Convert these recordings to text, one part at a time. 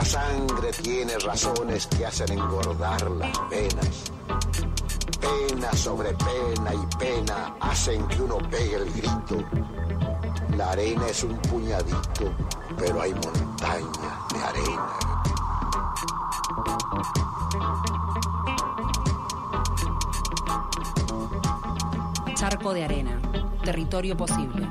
La sangre tiene razones que hacen engordar las venas. Pena sobre pena y pena hacen que uno pegue el grito. La arena es un puñadito, pero hay montañas de arena. Charco de arena, territorio posible.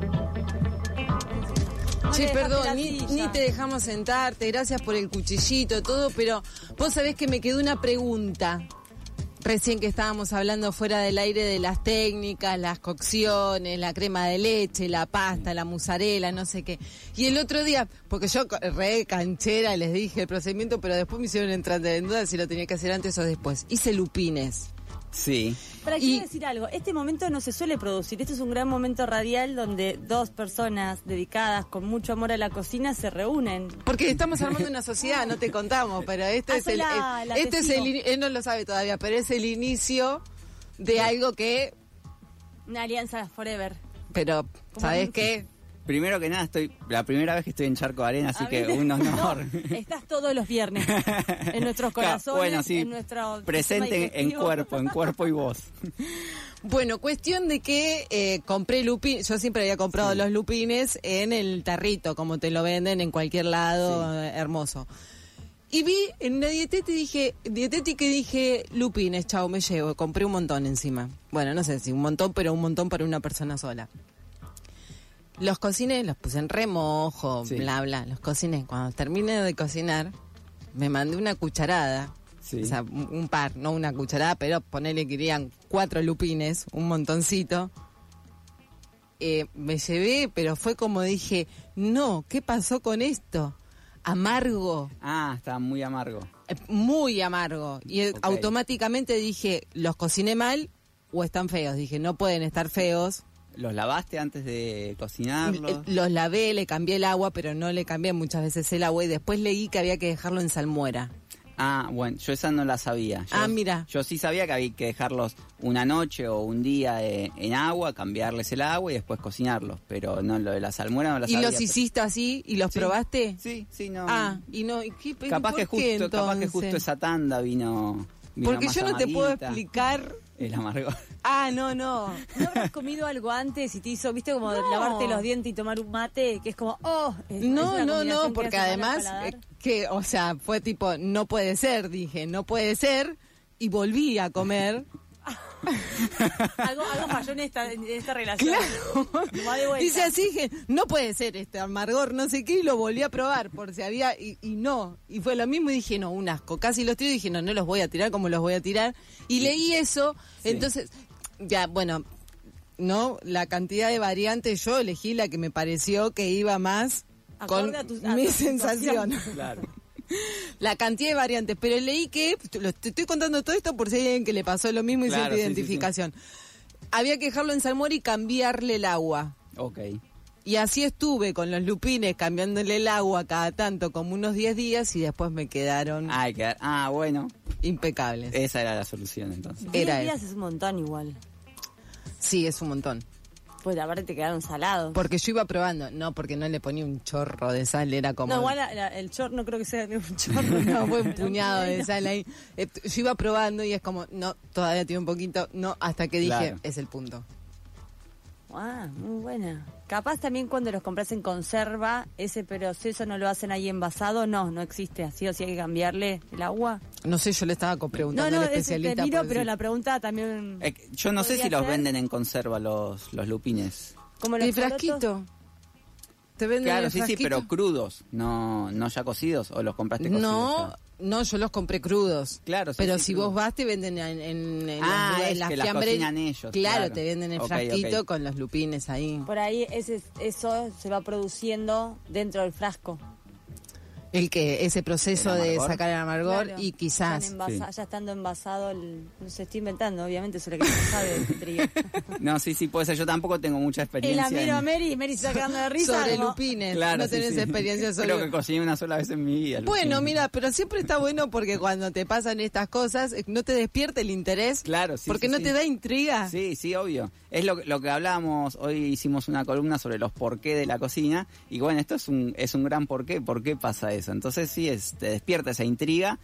Che, perdón, ni te dejamos sentarte, gracias por el cuchillito, todo, pero vos sabés que me quedó una pregunta. Recién que estábamos hablando fuera del aire de las técnicas, las cocciones, la crema de leche, la pasta, la mozzarella, no sé qué. Y el otro día, porque yo re canchera les dije el procedimiento, pero después me hicieron entrar en duda si lo tenía que hacer antes o después. Hice lupines. Sí. Pero quiero decir algo, este momento no se suele producir, este es un gran momento radial donde dos personas dedicadas con mucho amor a la cocina se reúnen. Porque estamos armando una sociedad, no te contamos, pero este es él no lo sabe todavía, pero es el inicio de algo que... Una alianza forever. Pero, ¿sabés qué? Primero que nada, la primera vez que estoy en Charco de Arena, así que un honor. No, estás todos los viernes en nuestros corazones, bueno, sí, en nuestro presente en cuerpo y voz. Bueno, cuestión de que compré lupines, yo siempre había comprado los lupines en el tarrito, como te lo venden en cualquier lado, hermoso. Y vi en una dietética y dije, lupines, chao, me llevo, compré un montón encima. Bueno, no sé si un montón, pero un montón para una persona sola. Los cociné, los puse en remojo, bla, bla. Los cociné. Cuando terminé de cocinar, me mandé una cucharada. O sea, un par, no una cucharada, pero ponele que irían 4 lupines, un montoncito. Me llevé, pero fue como dije, no, ¿qué pasó con esto? Amargo. Ah, está muy amargo. Muy amargo. Y automáticamente dije, ¿los cociné mal o están feos? Dije, no pueden estar feos. ¿Los lavaste antes de cocinarlos? Los lavé, le cambié el agua, pero no le cambié muchas veces el agua y después leí que había que dejarlo en salmuera. Ah, bueno, yo esa no la sabía. Mira. Yo sí sabía que había que dejarlos una noche o un día en agua, cambiarles el agua y después cocinarlos, pero no, lo de la salmuera no la sabía. ¿Y los hiciste así y los probaste? Sí, no. Y no, capaz que justo esa tanda vino porque más yo no amarguita. te puedo explicar el amargor. No. ¿No habrás comido algo antes y te hizo, viste, como lavarte los dientes y tomar un mate, que es como, No, porque además, o sea, fue tipo, no puede ser, dije, no puede ser, y volví a comer. algo falló en esta relación. Claro. Dice así, dije, no puede ser este amargor, no sé qué, y lo volví a probar por si había, y no. Y fue lo mismo y dije, no, un asco. Casi los tiro y dije, no los voy a tirar como los voy a tirar. Y leí eso, entonces, ya, bueno, no, la cantidad de variantes, yo elegí la que me pareció que iba más con mi sensación. Claro. La cantidad de variantes, pero leí que, te estoy contando todo esto por si hay alguien que le pasó lo mismo y siente identificación. Había que dejarlo en salmuera y cambiarle el agua. Ok. Y así estuve con los lupines, cambiándole el agua cada tanto, como unos 10 días, y después me quedaron bueno, impecables. Esa era la solución entonces. 10 días es un montón igual. Sí, es un montón. Pues aparte te quedaron salados. Porque yo iba probando, no, porque no le ponía un chorro de sal, era como... No, igual el chorro no creo que sea un chorro. No, fue un puñado de sal ahí. Yo iba probando y es como, no, todavía tiene un poquito, no, hasta que dije, es el punto. Muy buena. Capaz también cuando los compras en conserva, ese proceso no lo hacen ahí envasado, no existe, así o sí hay que cambiarle el agua. No sé, yo le estaba preguntando al especialista. No, pero la pregunta también... yo no sé si los venden en conserva los lupines. ¿Como los el frasquito? ¿Te venden claro, el frasquito? Sí, pero crudos, no ya cocidos, o los compraste cocidos. No, yo los compré crudos. Claro, pero si vos vas te venden en las que fiambres. Las cocinan ellos. Claro, te venden el frasquito con los lupines ahí. Por ahí eso se va produciendo dentro del frasco. Ese proceso de sacar el amargor, claro, y quizás ya estando envasado, no se estoy inventando, obviamente eso es lo que no sabe de trigo. No, sí, puede ser, yo tampoco tengo mucha experiencia. La miro a Mary se está quedando de risa. Sobre lupines, claro, no tenés experiencia sobre... Creo que cociné una sola vez en mi vida. Bueno, mira, pero siempre está bueno porque cuando te pasan estas cosas, no te despierta el interés. Claro, sí. Porque no te da intriga. Sí, obvio. Es lo que hablábamos, hoy hicimos una columna sobre los porqué de la cocina, y bueno, esto es un gran porqué. ¿Por qué pasa eso? eso. Entonces sí, te despierta esa intriga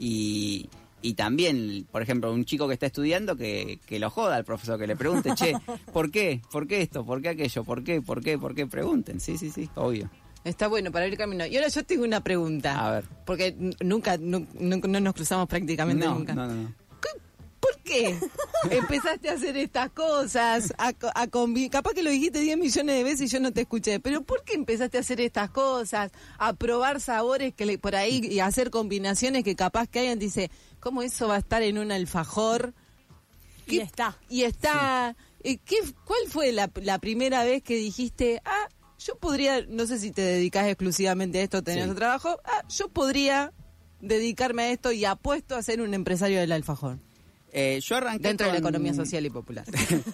y también, por ejemplo, un chico que está estudiando que lo joda al profesor, que le pregunte, che, ¿por qué? ¿Por qué esto? ¿Por qué aquello? ¿Por qué? ¿Por qué? ¿Por qué? Pregunten, sí, obvio. Está bueno para abrir camino. Y ahora yo tengo una pregunta. A ver. Porque nunca no nos cruzamos prácticamente nunca. No. ¿Por qué empezaste a hacer estas cosas? Capaz que lo dijiste 10 millones de veces y yo no te escuché. Pero ¿por qué empezaste a hacer estas cosas? A probar sabores que por ahí y a hacer combinaciones que capaz que alguien dice, ¿cómo eso va a estar en un alfajor? Y está. Sí. ¿Cuál fue la primera vez que dijiste, yo podría, no sé si te dedicas exclusivamente a esto, tenés otro trabajo, yo podría dedicarme a esto y apuesto a ser un empresario del alfajor? Yo arranqué dentro de la economía social y popular.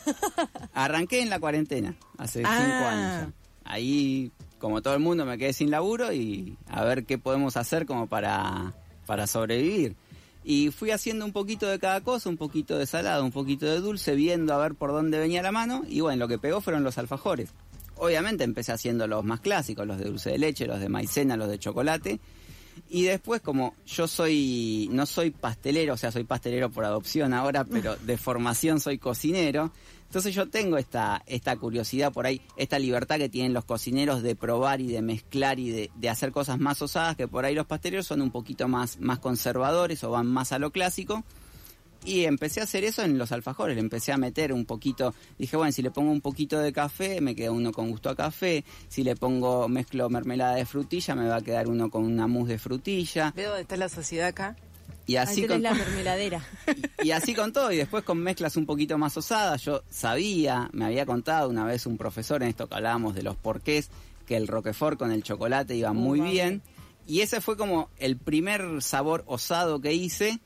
Arranqué en la cuarentena, hace 5 años ya. Ahí, como todo el mundo, me quedé sin laburo y a ver qué podemos hacer como para sobrevivir. Y fui haciendo un poquito de cada cosa, un poquito de salado, un poquito de dulce, viendo a ver por dónde venía la mano. Y bueno, lo que pegó fueron los alfajores. Obviamente empecé haciendo los más clásicos, los de dulce de leche, los de maicena, los de chocolate. Y después, como yo no soy pastelero, o sea, soy pastelero por adopción ahora, pero de formación soy cocinero. Entonces yo tengo esta curiosidad por ahí, esta libertad que tienen los cocineros de probar y de mezclar y de hacer cosas más osadas, que por ahí los pasteleros son un poquito más conservadores o van más a lo clásico. Y empecé a hacer eso en los alfajores, le empecé a meter un poquito, dije, bueno, si le pongo un poquito de café, me queda uno con gusto a café, si mezclo mermelada de frutilla, me va a quedar uno con una mousse de frutilla. ¿Ve dónde está la sociedad acá? Y así con la mermeladera. Y así con todo, y después con mezclas un poquito más osadas. Yo me había contado una vez un profesor en esto que hablábamos de los porqués, que el Roquefort con el chocolate iba muy bien. Y ese fue como el primer sabor osado que hice.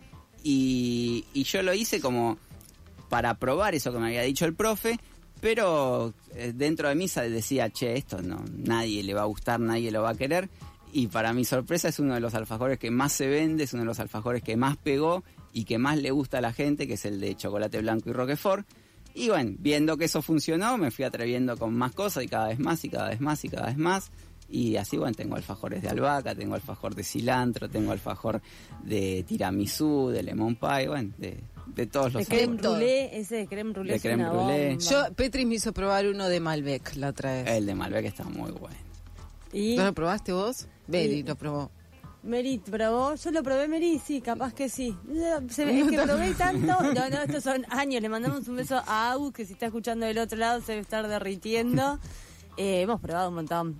Y yo lo hice como para probar eso que me había dicho el profe, pero dentro de mí decía, che, esto no, nadie le va a gustar, nadie lo va a querer. Y para mi sorpresa es uno de los alfajores que más se vende, es uno de los alfajores que más pegó y que más le gusta a la gente, que es el de chocolate blanco y Roquefort. Y bueno, viendo que eso funcionó, me fui atreviendo con más cosas y cada vez más y cada vez más y cada vez más. Y así, bueno, tengo alfajores de albahaca, tengo alfajor de cilantro, tengo alfajor de tiramisú, de lemon pie, bueno, de todos los sabores. Creme brûlée, ese de creme brûlée. De creme brûlée. Petri me hizo probar uno de Malbec la otra vez. El de Malbec está muy bueno. ¿Y? ¿No lo probaste vos? Mary lo probó. Mary probó, yo lo probé, Mary, sí, capaz que sí. Es que probé tanto. No, estos son años. Le mandamos un beso a Agus, que si está escuchando del otro lado se debe estar derritiendo. Hemos probado un montón.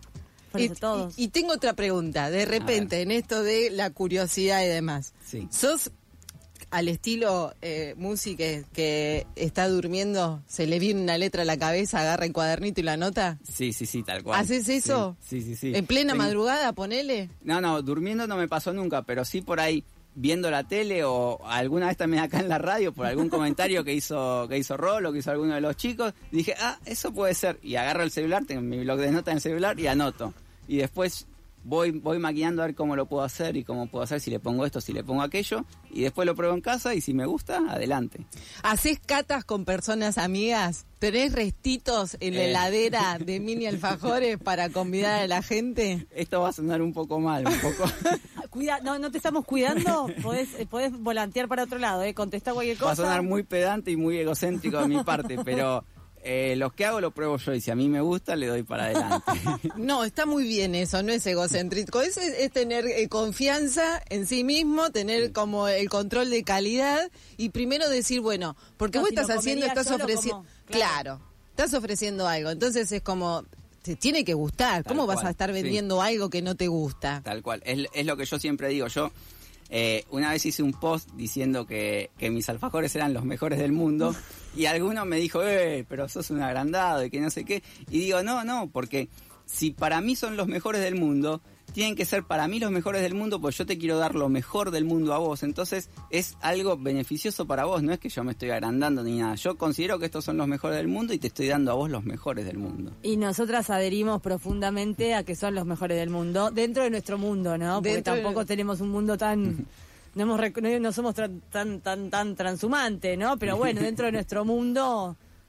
Y tengo otra pregunta, de repente, en esto de la curiosidad y demás. Sí. ¿Sos al estilo Musi que está durmiendo, se le viene una letra a la cabeza, agarra el cuadernito y la anota? Sí, tal cual. ¿Haces eso? Sí. ¿En plena madrugada, ponele? No, durmiendo no me pasó nunca, pero sí por ahí viendo la tele o alguna vez también acá en la radio por algún comentario que hizo Rolo, que hizo alguno de los chicos, dije, eso puede ser. Y agarro el celular, tengo mi blog de notas en el celular y anoto. Y después voy maquinando a ver cómo lo puedo hacer y cómo puedo hacer, si le pongo esto, si le pongo aquello, y después lo pruebo en casa y si me gusta, adelante. ¿Hacés catas con personas amigas? ¿Tenés restitos en la heladera de mini alfajores para convidar a la gente? Esto va a sonar un poco mal, un poco... Cuida, no te estamos cuidando, podés volantear para otro lado, contestar cualquier cosa. Va a sonar muy pedante y muy egocéntrico de mi parte, pero... los que hago lo pruebo yo y si a mí me gusta le doy para adelante. No, está muy bien eso, no es egocéntrico, es tener confianza en sí mismo, tener como el control de calidad y primero decir, bueno, porque vos estás haciendo, estás ofreciendo, claro, estás ofreciendo algo, entonces es como... Te tiene que gustar, ¿cómo vas a estar vendiendo algo que no te gusta? Tal cual, es lo que yo siempre digo, yo... una vez hice un post diciendo que mis alfajores eran los mejores del mundo y alguno me dijo, pero sos un agrandado y que no sé qué. Y digo, no, porque si para mí son los mejores del mundo, tienen que ser para mí los mejores del mundo, pues yo te quiero dar lo mejor del mundo a vos. Entonces es algo beneficioso para vos, no es que yo me estoy agrandando ni nada. Yo considero que estos son los mejores del mundo y te estoy dando a vos los mejores del mundo. Y nosotras adherimos profundamente a que son los mejores del mundo, dentro de nuestro mundo, ¿no? Porque tampoco tenemos un mundo tan... No somos tan transhumante, ¿no? Pero bueno, dentro de nuestro mundo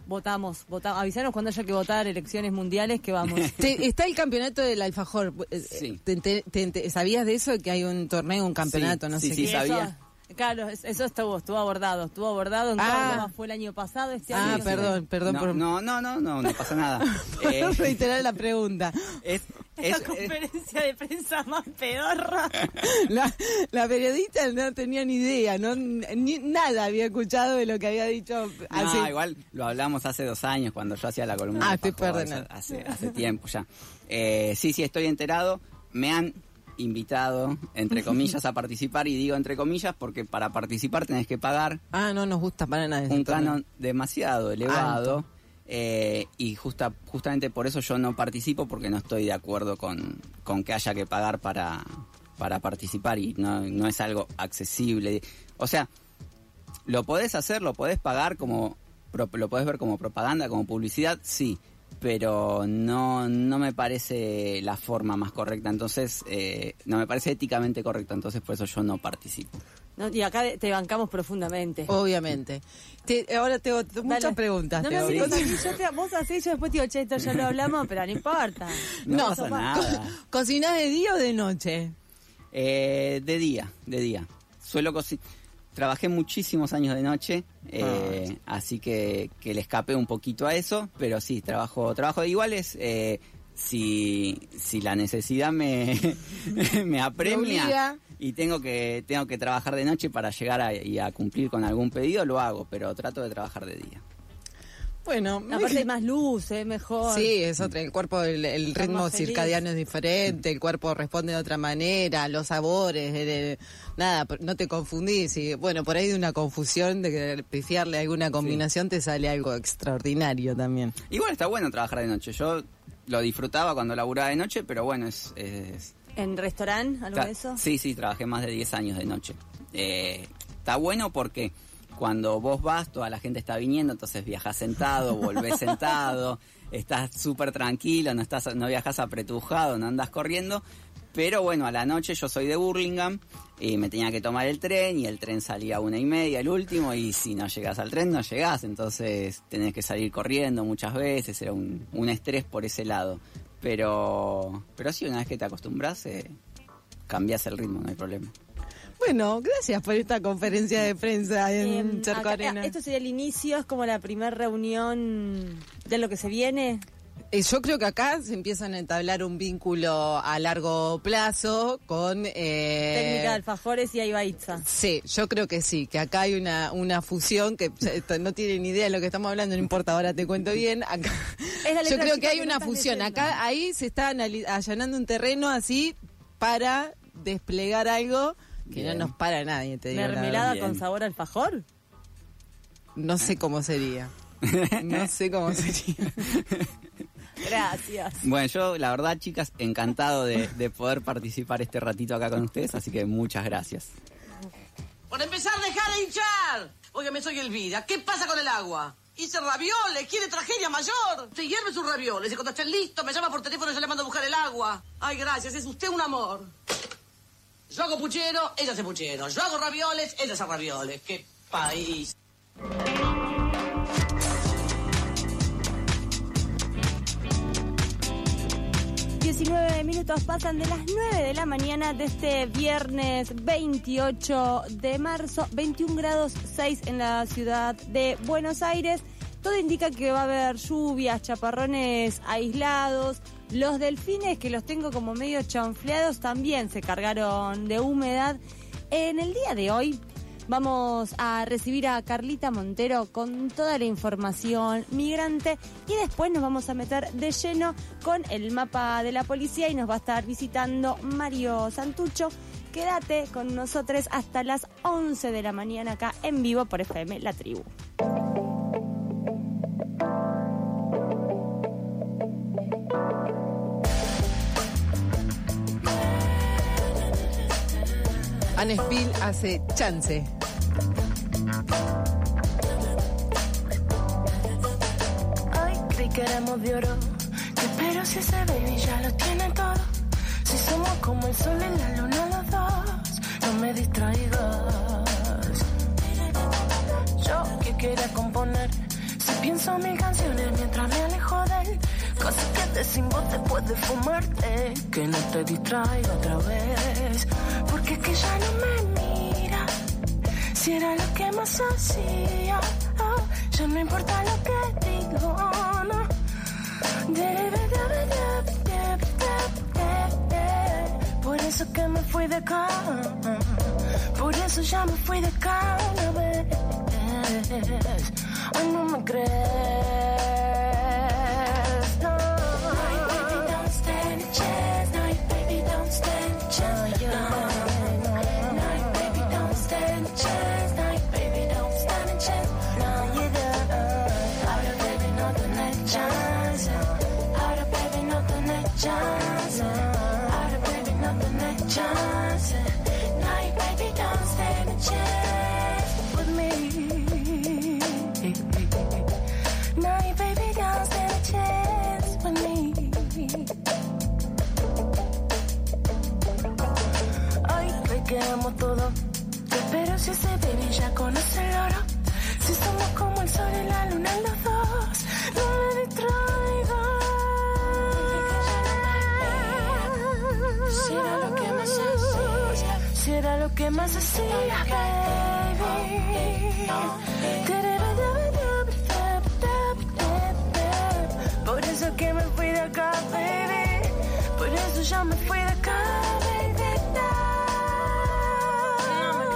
Votamos. Avisanos cuando haya que votar elecciones mundiales que vamos. Está el campeonato del alfajor. Sí. ¿Sabías de eso? Que hay un torneo, un campeonato, Sí, no sí, sé sí, qué. sabía. Claro, eso estuvo abordado en Córdoba, fue el año pasado, este año. Perdón por... No pasa nada. Por reiterar la pregunta. La conferencia de prensa más pedorra. La periodista no tenía ni idea, nada había escuchado de lo que había dicho. Igual lo hablamos hace 2 años cuando yo hacía la columna. Estoy perdonando. Hace tiempo ya. Sí, estoy enterado. Me han invitado, entre comillas, a participar, y digo entre comillas porque para participar tenés que pagar no nos gusta para nada un canon demasiado elevado. Y justamente por eso yo no participo, porque no estoy de acuerdo con que haya que pagar para participar, y no es algo accesible. O sea, lo podés hacer, lo podés pagar, lo podés ver como propaganda, como publicidad, sí, pero no me parece la forma más correcta, entonces no me parece éticamente correcta, entonces por eso yo no participo. No, y acá te bancamos profundamente. Obviamente. Ahora tengo muchas preguntas. Vos hacés, yo después te digo, esto ya lo hablamos, pero no importa. No pasa nada. ¿Cocinás de día o de noche? De día. Suelo cocinar. Trabajé muchísimos años de noche, así que le escapé un poquito a eso, pero sí, trabajo de iguales. Si la necesidad me apremia y tengo que trabajar de noche para llegar a cumplir con algún pedido, lo hago, pero trato de trabajar de día. Bueno, aparte hay más luz, mejor. Sí, es otra. El cuerpo, el ritmo circadiano es diferente, el cuerpo responde de otra manera, los sabores, nada, no te confundís. Y bueno, por ahí de una confusión, de que pifiarle alguna combinación, te sale algo extraordinario también. Igual está bueno trabajar de noche. Yo lo disfrutaba cuando laburaba de noche, pero bueno, es... ¿En restaurante, algo de eso? Sí, trabajé más de 10 años de noche. Está bueno porque cuando vos vas, toda la gente está viniendo, entonces viajás sentado, volvés sentado, estás súper tranquilo, no viajás apretujado, no andas corriendo. Pero bueno, a la noche yo soy de Burlingame y me tenía que tomar el tren, y el tren salía a 1:30 el último, y si no llegás al tren no llegás, entonces tenés que salir corriendo muchas veces, era un estrés por ese lado. Pero sí, una vez que te acostumbras, cambias el ritmo, no hay problema. Bueno, gracias por esta conferencia de prensa en Charco Arena. ¿Esto sería el inicio? ¿Es como la primera reunión de lo que se viene? Yo creo que acá se empiezan a entablar un vínculo a largo plazo con... técnica de alfajores y Aiba Itza. Sí, yo creo que sí, que acá hay una fusión que no tienen ni idea de lo que estamos hablando, no importa, ahora te cuento bien. Acá, yo creo que hay una fusión. Ahí se está allanando un terreno así para desplegar algo que no nos para nadie, te digo. ¿Mermelada con sabor a alfajor? No sé cómo sería. Gracias. Bueno, yo la verdad, chicas, encantado de poder participar este ratito acá con ustedes, así que muchas gracias. Por empezar, dejar de hinchar. Óigame, soy Elvira. ¿Qué pasa con el agua? Hice ravioles, quiere tragedia mayor. Se hierve sus ravioles y cuando estén listos me llama por teléfono y yo le mando a buscar el agua. Ay, gracias, es usted un amor. Yo hago puchero, ella hace puchero. Yo hago ravioles, ella hace ravioles. ¡Qué país! Minutos pasan de las 9 de la mañana de este viernes 28 de marzo, 21 grados 6 en la ciudad de Buenos Aires. Todo indica que va a haber lluvias, chaparrones aislados. Los delfines, que los tengo como medio chanfleados, también se cargaron de humedad. En el día de hoy vamos a recibir a Carlita Montero con toda la información migrante, y después nos vamos a meter de lleno con el mapa de la policía y nos va a estar visitando Mario Santucho. Quédate con nosotros hasta las 11 de la mañana acá en vivo por FM La Tribu. Anne Spill hace Chance. Ay, creí que éramos de oro, pero si ese baby ya lo tiene todo. Si somos como el sol y la luna los dos, no me distraigas. Yo que quería componer, si Pienso mil canciones mientras me alejo de él. Cosas que te sin voz después de fumarte. Que no te distraiga otra vez. Porque es que ya no me mira. Si era lo que más hacía, ya no importa lo que digo, no. Por eso que me fui de acá. Por eso ya me fui de acá una vez. Ay, no me crees, no. No, baby, don't stand a chance. No, baby, don't stand a chance. No, baby, don't stand a chance. No, baby, don't stand a chance. No, you don't. Ahora, baby, no tenés chance. Ahora, baby, no tenés chance. Ahora, baby, no tenés chance. No, baby, don't stand a chance with me. No, baby, don't stand a chance with me. Ay, te quedamos todo. Pero si ese baby ya conoce el oro. Si somos como el sol y la luna los dos. No me distraigas. Si era lo que más hacía. Si era lo que más hacía, baby. Por eso que me fui de acá, baby. Por eso ya me fui de acá, baby. No me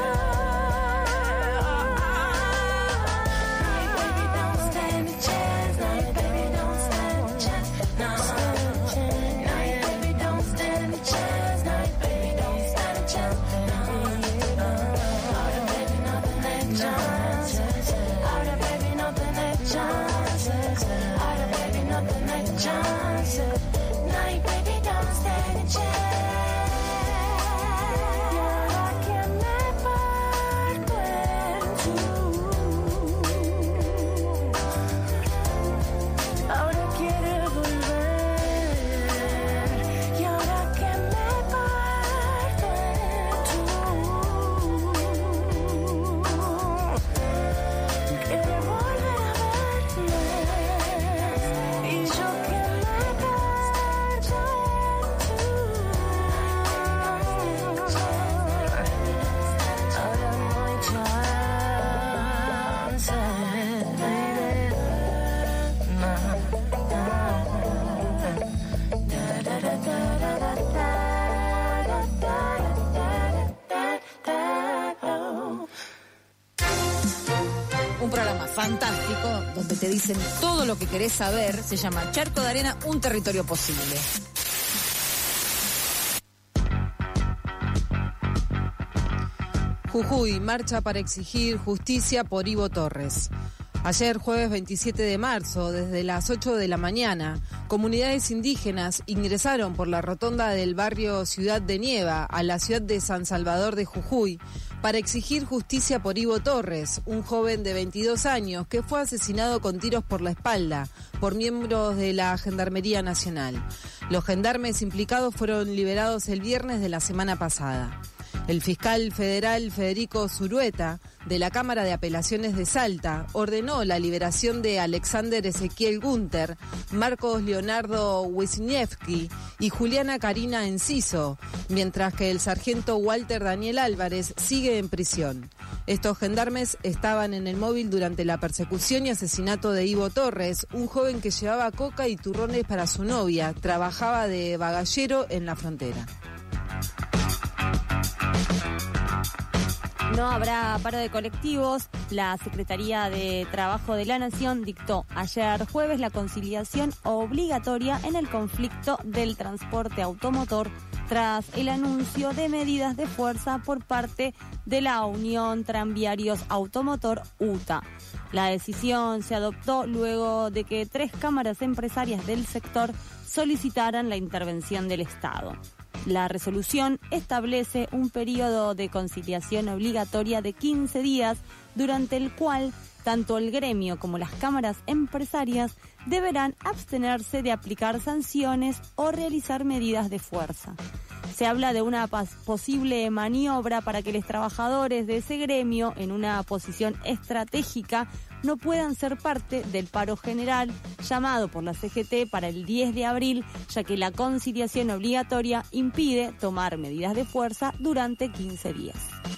baby, don't stand a chance. No, baby, don't stand a chance. No, baby, don't stand a chance. No, baby, don't stand a chance. Ahora, baby, no tenés chance. Ahora, baby, no tenés chance. Ahora, baby, no tenés chance. No, baby, don't stand a chance. Y ahora que me parto en tú. Ahora quiere volver. Y ahora que me parto en tú. Quiere volver a verme. Y yo que me parto en tú. Ahora no hay chance, baby. No. Un programa fantástico donde te dicen todo lo que querés saber. Se llama Charco de Arena, un territorio posible. Jujuy marcha para exigir justicia por Ivo Torres. Ayer, jueves 27 de marzo, desde las 8 de la mañana, comunidades indígenas ingresaron por la rotonda del barrio Ciudad de Nieva a la ciudad de San Salvador de Jujuy para exigir justicia por Ivo Torres, un joven de 22 años que fue asesinado con tiros por la espalda por miembros de la Gendarmería Nacional. Los gendarmes implicados fueron liberados el viernes de la semana pasada. El fiscal federal Federico Zurueta, de la Cámara de Apelaciones de Salta, ordenó la liberación de Alexander Ezequiel Gunter, Marcos Leonardo Wisniewski y Juliana Karina Enciso, mientras que el sargento Walter Daniel Álvarez sigue en prisión. Estos gendarmes estaban en el móvil durante la persecución y asesinato de Ivo Torres, un joven que llevaba coca y turrones para su novia, trabajaba de bagallero en la frontera. No habrá paro de colectivos. La Secretaría de Trabajo de la Nación dictó ayer jueves la conciliación obligatoria en el conflicto del transporte automotor tras el anuncio de medidas de fuerza por parte de la Unión Tranviarios Automotor UTA. La decisión se adoptó luego de que 3 cámaras empresarias del sector solicitaran la intervención del Estado. La resolución establece un periodo de conciliación obligatoria de 15 días, durante el cual tanto el gremio como las cámaras empresarias deberán abstenerse de aplicar sanciones o realizar medidas de fuerza. Se habla de una posible maniobra para que los trabajadores de ese gremio, en una posición estratégica, no puedan ser parte del paro general llamado por la CGT para el 10 de abril, ya que la conciliación obligatoria impide tomar medidas de fuerza durante 15 días.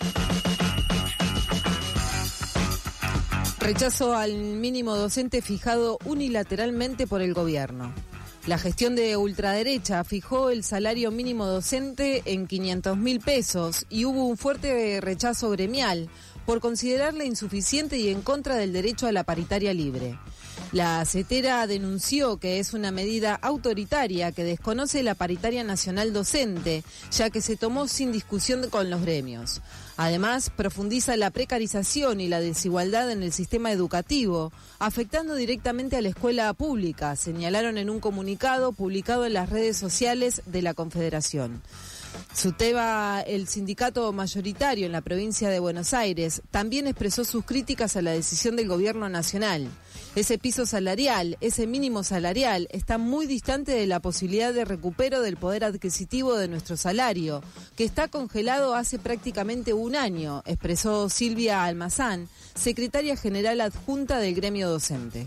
Rechazo al mínimo docente fijado unilateralmente por el gobierno. La gestión de ultraderecha fijó el salario mínimo docente en 500.000 pesos y hubo un fuerte rechazo gremial por considerarla insuficiente y en contra del derecho a la paritaria libre. La CETERA denunció que es una medida autoritaria que desconoce la paritaria nacional docente, ya que se tomó sin discusión con los gremios. Además, profundiza la precarización y la desigualdad en el sistema educativo, afectando directamente a la escuela pública, señalaron en un comunicado publicado en las redes sociales de la Confederación. SUTEBA, el sindicato mayoritario en la provincia de Buenos Aires, también expresó sus críticas a la decisión del gobierno nacional. Ese piso salarial, ese mínimo salarial, está muy distante de la posibilidad de recupero del poder adquisitivo de nuestro salario, que está congelado hace prácticamente un año, expresó Silvia Almazán, secretaria general adjunta del gremio docente.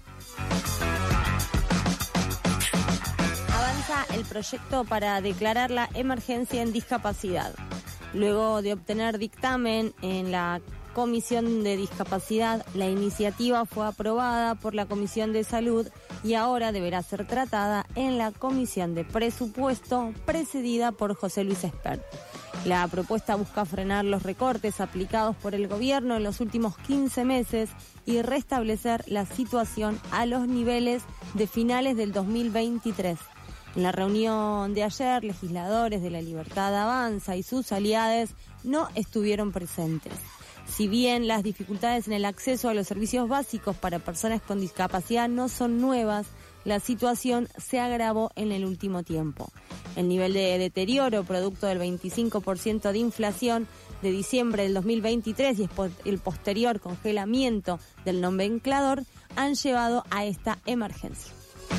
El proyecto para declarar la emergencia en discapacidad. Luego de obtener dictamen en la Comisión de Discapacidad, la iniciativa fue aprobada por la Comisión de Salud y ahora deberá ser tratada en la Comisión de Presupuesto, presidida por José Luis Espert. La propuesta busca frenar los recortes aplicados por el gobierno en los últimos 15 meses y restablecer la situación a los niveles de finales del 2023. En la reunión de ayer, legisladores de La Libertad Avanza y sus aliados no estuvieron presentes. Si bien las dificultades en el acceso a los servicios básicos para personas con discapacidad no son nuevas, la situación se agravó en el último tiempo. El nivel de deterioro, producto del 25% de inflación de diciembre del 2023 y el posterior congelamiento del nomenclador, han llevado a esta emergencia.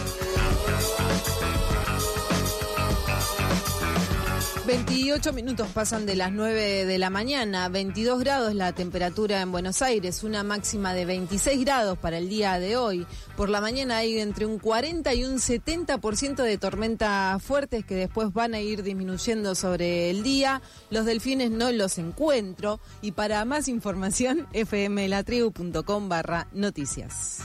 28 minutos pasan de las 9 de la mañana, 22 grados la temperatura en Buenos Aires, una máxima de 26 grados para el día de hoy. Por la mañana hay entre un 40 y un 70% de tormentas fuertes que después van a ir disminuyendo sobre el día. Los delfines no los encuentro y para más información fmlatribu.com/noticias.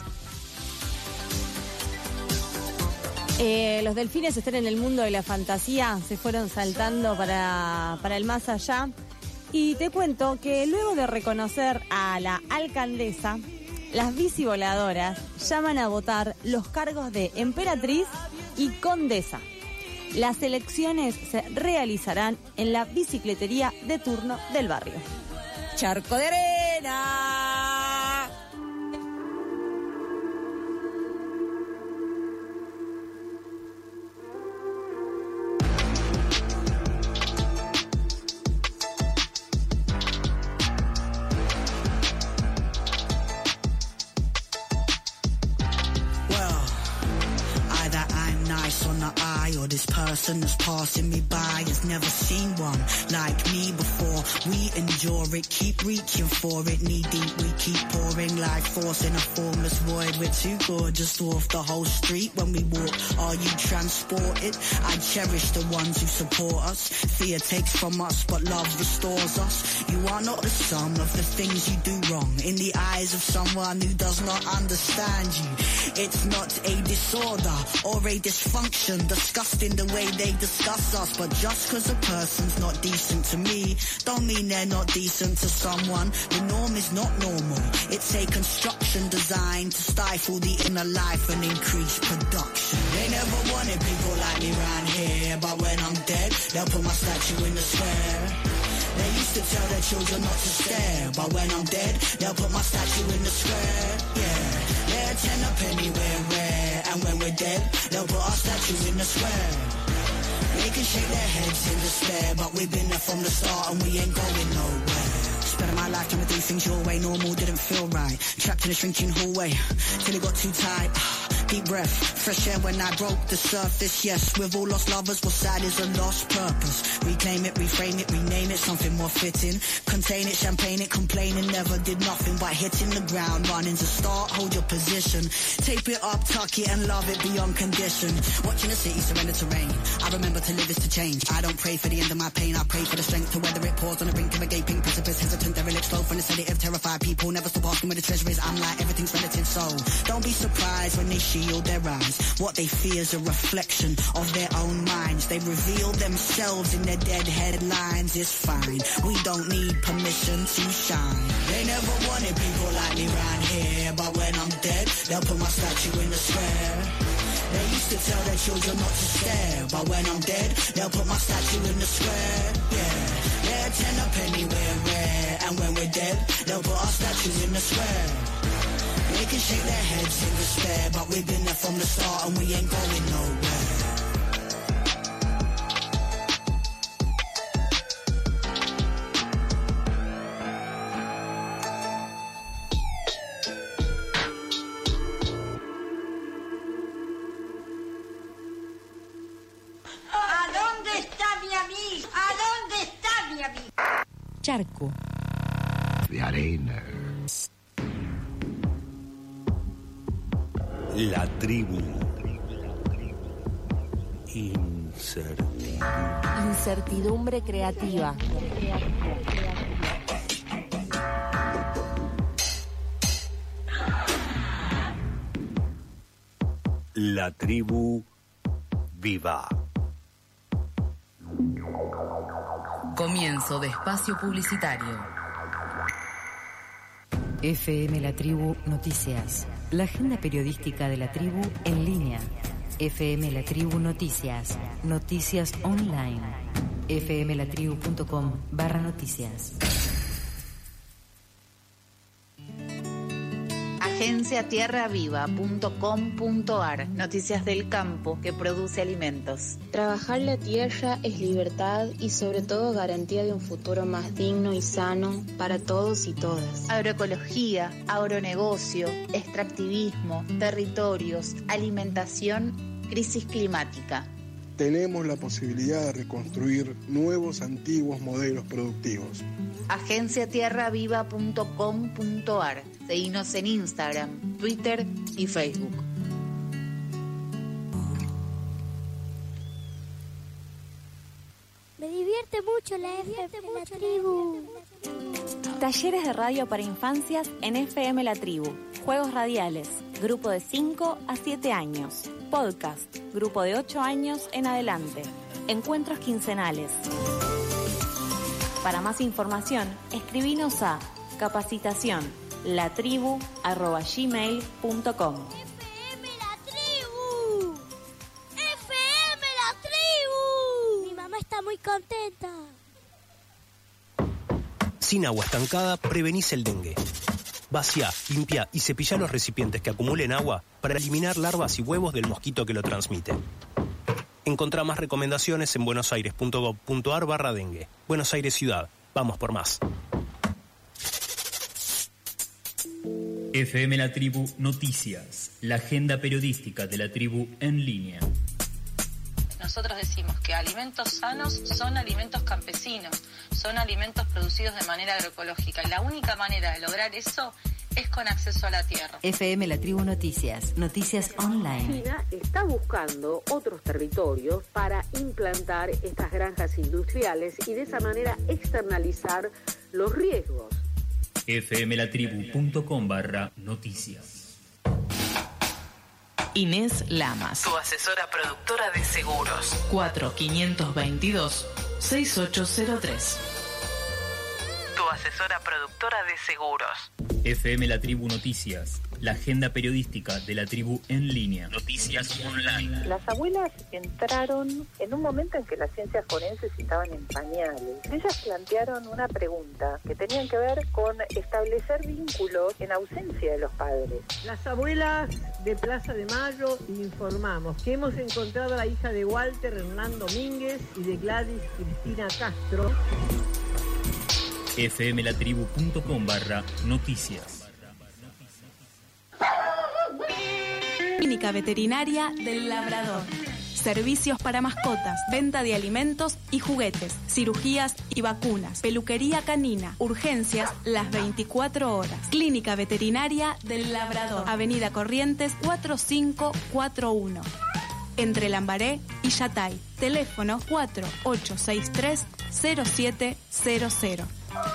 Los delfines están en el mundo de la fantasía, se fueron saltando para el más allá. Y te cuento que luego de reconocer a la alcaldesa, las bicivoladoras llaman a votar los cargos de emperatriz y condesa. Las elecciones se realizarán en la bicicletería de turno del barrio. Charco de arena. Or this person that's passing me by has never seen one like me before. We endure it, keep reaching for it. Knee deep, we keep pouring life force in a formless void. We're too gorgeous to off the whole street when we walk. Are you transported? I cherish the ones who support us. Fear takes from us, but love restores us. You are not the sum of the things you do wrong. In the eyes of someone who does not understand you, it's not a disorder or a dysfunction. Disgusting the way they discuss us, but just cause a person's not decent to me don't mean they're not decent to someone. The norm is not normal. It's a construction designed to stifle the inner life and increase production. They never wanted people like me round here, but when I'm dead, they'll put my statue in the square. They used to tell their children not to stare, but when I'm dead, they'll put my statue in the square. Yeah, they're 10 a penny, we're rare, and when we're dead, they'll put our statues in the square. They can shake their heads in despair, but we've been there from the start and we ain't going nowhere. Spending my life trying to do things your way, normal didn't feel right. Trapped in a shrinking hallway, till it got too tight. deep breath. Fresh air when I broke the surface, yes. With all lost lovers, what's sad is a lost purpose. Reclaim it, reframe it, rename it, something more fitting. Contain it, champagne it, complaining, never did nothing but hitting the ground, running to start, hold your position. Tape it up, tuck it and love it beyond condition. Watching the city surrender to rain. I remember to live is to change. I don't pray for the end of my pain, I pray for the strength to weather it. Pause on the brink of a gaping precipice, hesitant, derelict, slow from the sedative, terrified people never stop asking where the treasure is. I'm like, everything's relative, so don't be surprised when they shield their eyes. What they fear is a reflection of their own minds. They reveal themselves in their dead headlines. It's fine, we don't need permission to shine. They never wanted people like me round here, but when I'm dead, they'll put my statue in the square. They used to tell their children not to stare, but when I'm dead, they'll put my statue in the square. Yeah, they're 10 a penny, we're rare, and when we're dead, they'll put our statues in the square. They can shake their heads in despair, but we've been there from the start and we ain't going nowhere. Charco. De arena. La tribu. Incertidumbre. Incertidumbre creativa. La tribu viva. Comienzo de espacio publicitario. FM La Tribu Noticias. La agenda periodística de la tribu en línea. FM La Tribu Noticias. Noticias online. fmlatribu.com/noticias. agenciatierraviva.com.ar. Noticias del campo que produce alimentos. Trabajar la tierra es libertad y sobre todo garantía de un futuro más digno y sano para todos y todas. Agroecología, agronegocio, extractivismo, territorios, alimentación, crisis climática. Tenemos la posibilidad de reconstruir nuevos, antiguos modelos productivos. agenciatierraviva.com.ar. Seguinos en Instagram, Twitter y Facebook. Me divierte mucho la tribu. Talleres de radio para infancias en FM La Tribu. Juegos radiales, grupo de 5 a 7 años. Podcast, grupo de 8 años en adelante. Encuentros quincenales. Para más información, escribinos a capacitación@gmail.com. FM La Tribu. FM La Tribu. Mi mamá está muy contenta. Sin agua estancada, prevenís el dengue. Vacía, limpia y cepilla los recipientes que acumulen agua para eliminar larvas y huevos del mosquito que lo transmite. Encontrá más recomendaciones en buenosaires.gov.ar/dengue. Buenos Aires Ciudad. Vamos por más. FM La Tribu Noticias, la agenda periodística de la tribu en línea. Nosotros decimos que alimentos sanos son alimentos campesinos, son alimentos producidos de manera agroecológica. Y la única manera de lograr eso es con acceso a la tierra. FM La Tribu Noticias, noticias online. China está buscando otros territorios para implantar estas granjas industriales y de esa manera externalizar los riesgos. fmlatribu.com/noticias. Inés Lamas, tu asesora productora de seguros. 4522-6803. Tu asesora productora de seguros. FM La Tribu Noticias, la agenda periodística de la tribu en línea. Noticias online. Las abuelas entraron en un momento en que las ciencias forenses estaban en pañales. Ellas plantearon una pregunta que tenían que ver con establecer vínculos en ausencia de los padres. Las abuelas de Plaza de Mayo informamos que hemos encontrado a la hija de Walter Hernán Domínguez y de Gladys Cristina Castro. fmlatribu.com/noticias. Clínica Veterinaria del Labrador. Servicios para mascotas, venta de alimentos y juguetes, cirugías y vacunas, peluquería canina, urgencias las 24 horas. Clínica Veterinaria del Labrador, Avenida Corrientes 4541. Entre Lambaré y Yatay. Teléfono 4863-0700.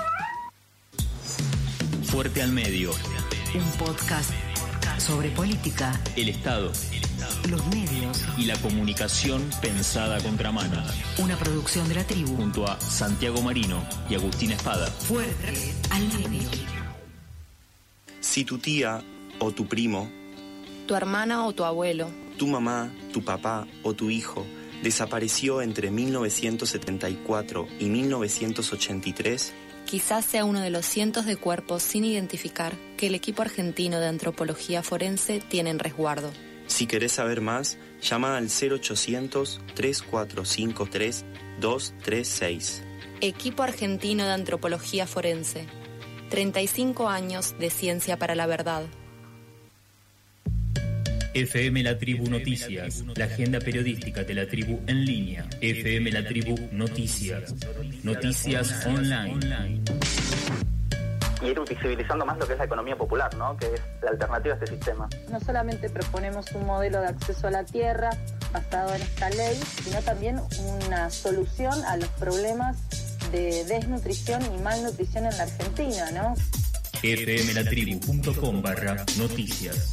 Fuerte al medio. Un podcast sobre política, El Estado, los medios y la comunicación pensada a contramano. Una producción de La Tribu. Junto a Santiago Marino y Agustín Espada. Fuerte al medio. Si tu tía o tu primo, tu hermana o tu abuelo, tu mamá, tu papá o tu hijo desapareció entre 1974 y 1983, quizás sea uno de los cientos de cuerpos sin identificar que el equipo argentino de antropología forense tiene en resguardo. Si querés saber más, llama al 0800-3453-236. Equipo argentino de antropología forense. 35 años de ciencia para la verdad. FM La Tribu Noticias, la agenda periodística de La Tribu en línea. FM La Tribu Noticias, noticias online. Y ir visibilizando más lo que es la economía popular, ¿no? Que es la alternativa a este sistema. No solamente proponemos un modelo de acceso a la tierra basado en esta ley, sino también una solución a los problemas de desnutrición y malnutrición en la Argentina, ¿no? fmlatribu.com/noticias.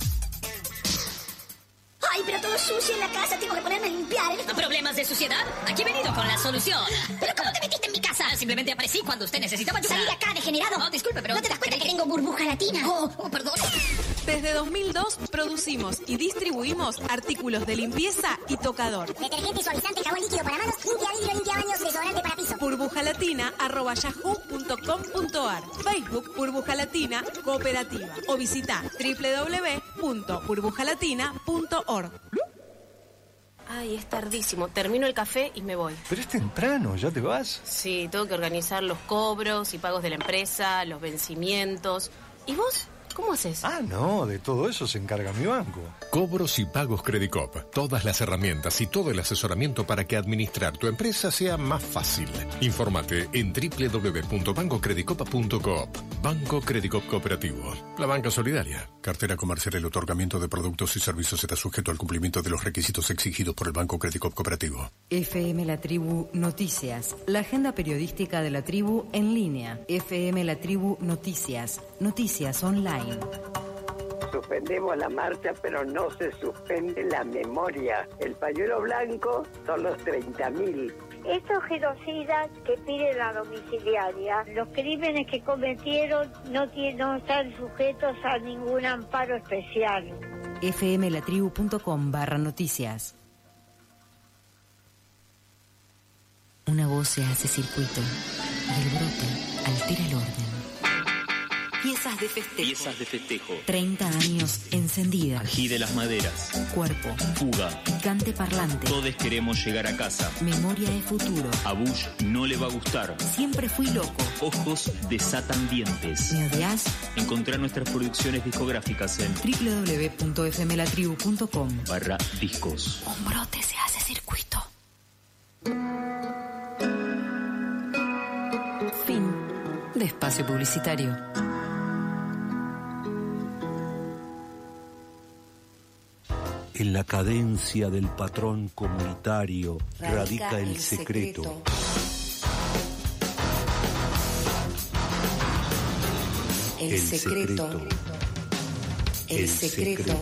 Ay, pero todo sucio en la casa, tengo que ponerme a limpiar. ¿Problemas de suciedad? Aquí he venido con la solución. ¿Pero cómo te metiste en mi casa? Simplemente aparecí cuando usted necesitaba ayuda. Salí de acá, degenerado. No, disculpe, pero... ¿No te das cuenta que tengo burbuja latina? Oh, perdón. Desde 2002 producimos y distribuimos artículos de limpieza y tocador. Detergente, suavizante, jabón líquido para manos, limpia vidrio, limpia baños, desodorante para piso. burbujalatina@yahoo.com.ar. Facebook Burbuja Latina Cooperativa. O visita www.burbujalatina.org. Ay, es tardísimo. Termino el café y me voy. Pero es temprano, ¿ya te vas? Sí, tengo que organizar los cobros y pagos de la empresa, los vencimientos. ¿Y vos? ¿Cómo haces? Ah, no, de todo eso se encarga mi banco. Cobros y pagos Credicop. Todas las herramientas y todo el asesoramiento para que administrar tu empresa sea más fácil. Infórmate en www.bancocredicopa.coop. Banco Credicop Cooperativo. La banca solidaria. Cartera comercial. El otorgamiento de productos y servicios será sujeto al cumplimiento de los requisitos exigidos por el Banco Credicop Cooperativo. FM La Tribu Noticias. La agenda periodística de La Tribu en línea. FM La Tribu Noticias. Noticias online. Suspendemos la marcha, pero no se suspende la memoria. El pañuelo blanco son los 30.000. Estos genocidas que piden la domiciliaria, los crímenes que cometieron no están sujetos a ningún amparo especial. fmlatribu.com/noticias. Una voz se hace circuito. Del brote altera el orden. Piezas de festejo. 30 años encendida. Ají de las maderas. Cuerpo. Fuga. Picante parlante. Todos queremos llegar a casa. Memoria de futuro. A Bush no le va a gustar. Siempre fui loco. Ojos desatan dientes. ¿Me odias? Encontrá nuestras producciones discográficas en www.fmlatribu.com/discos. Un brote se hace circuito. Fin de espacio publicitario. En la cadencia del patrón comunitario radica el secreto. El secreto. El secreto.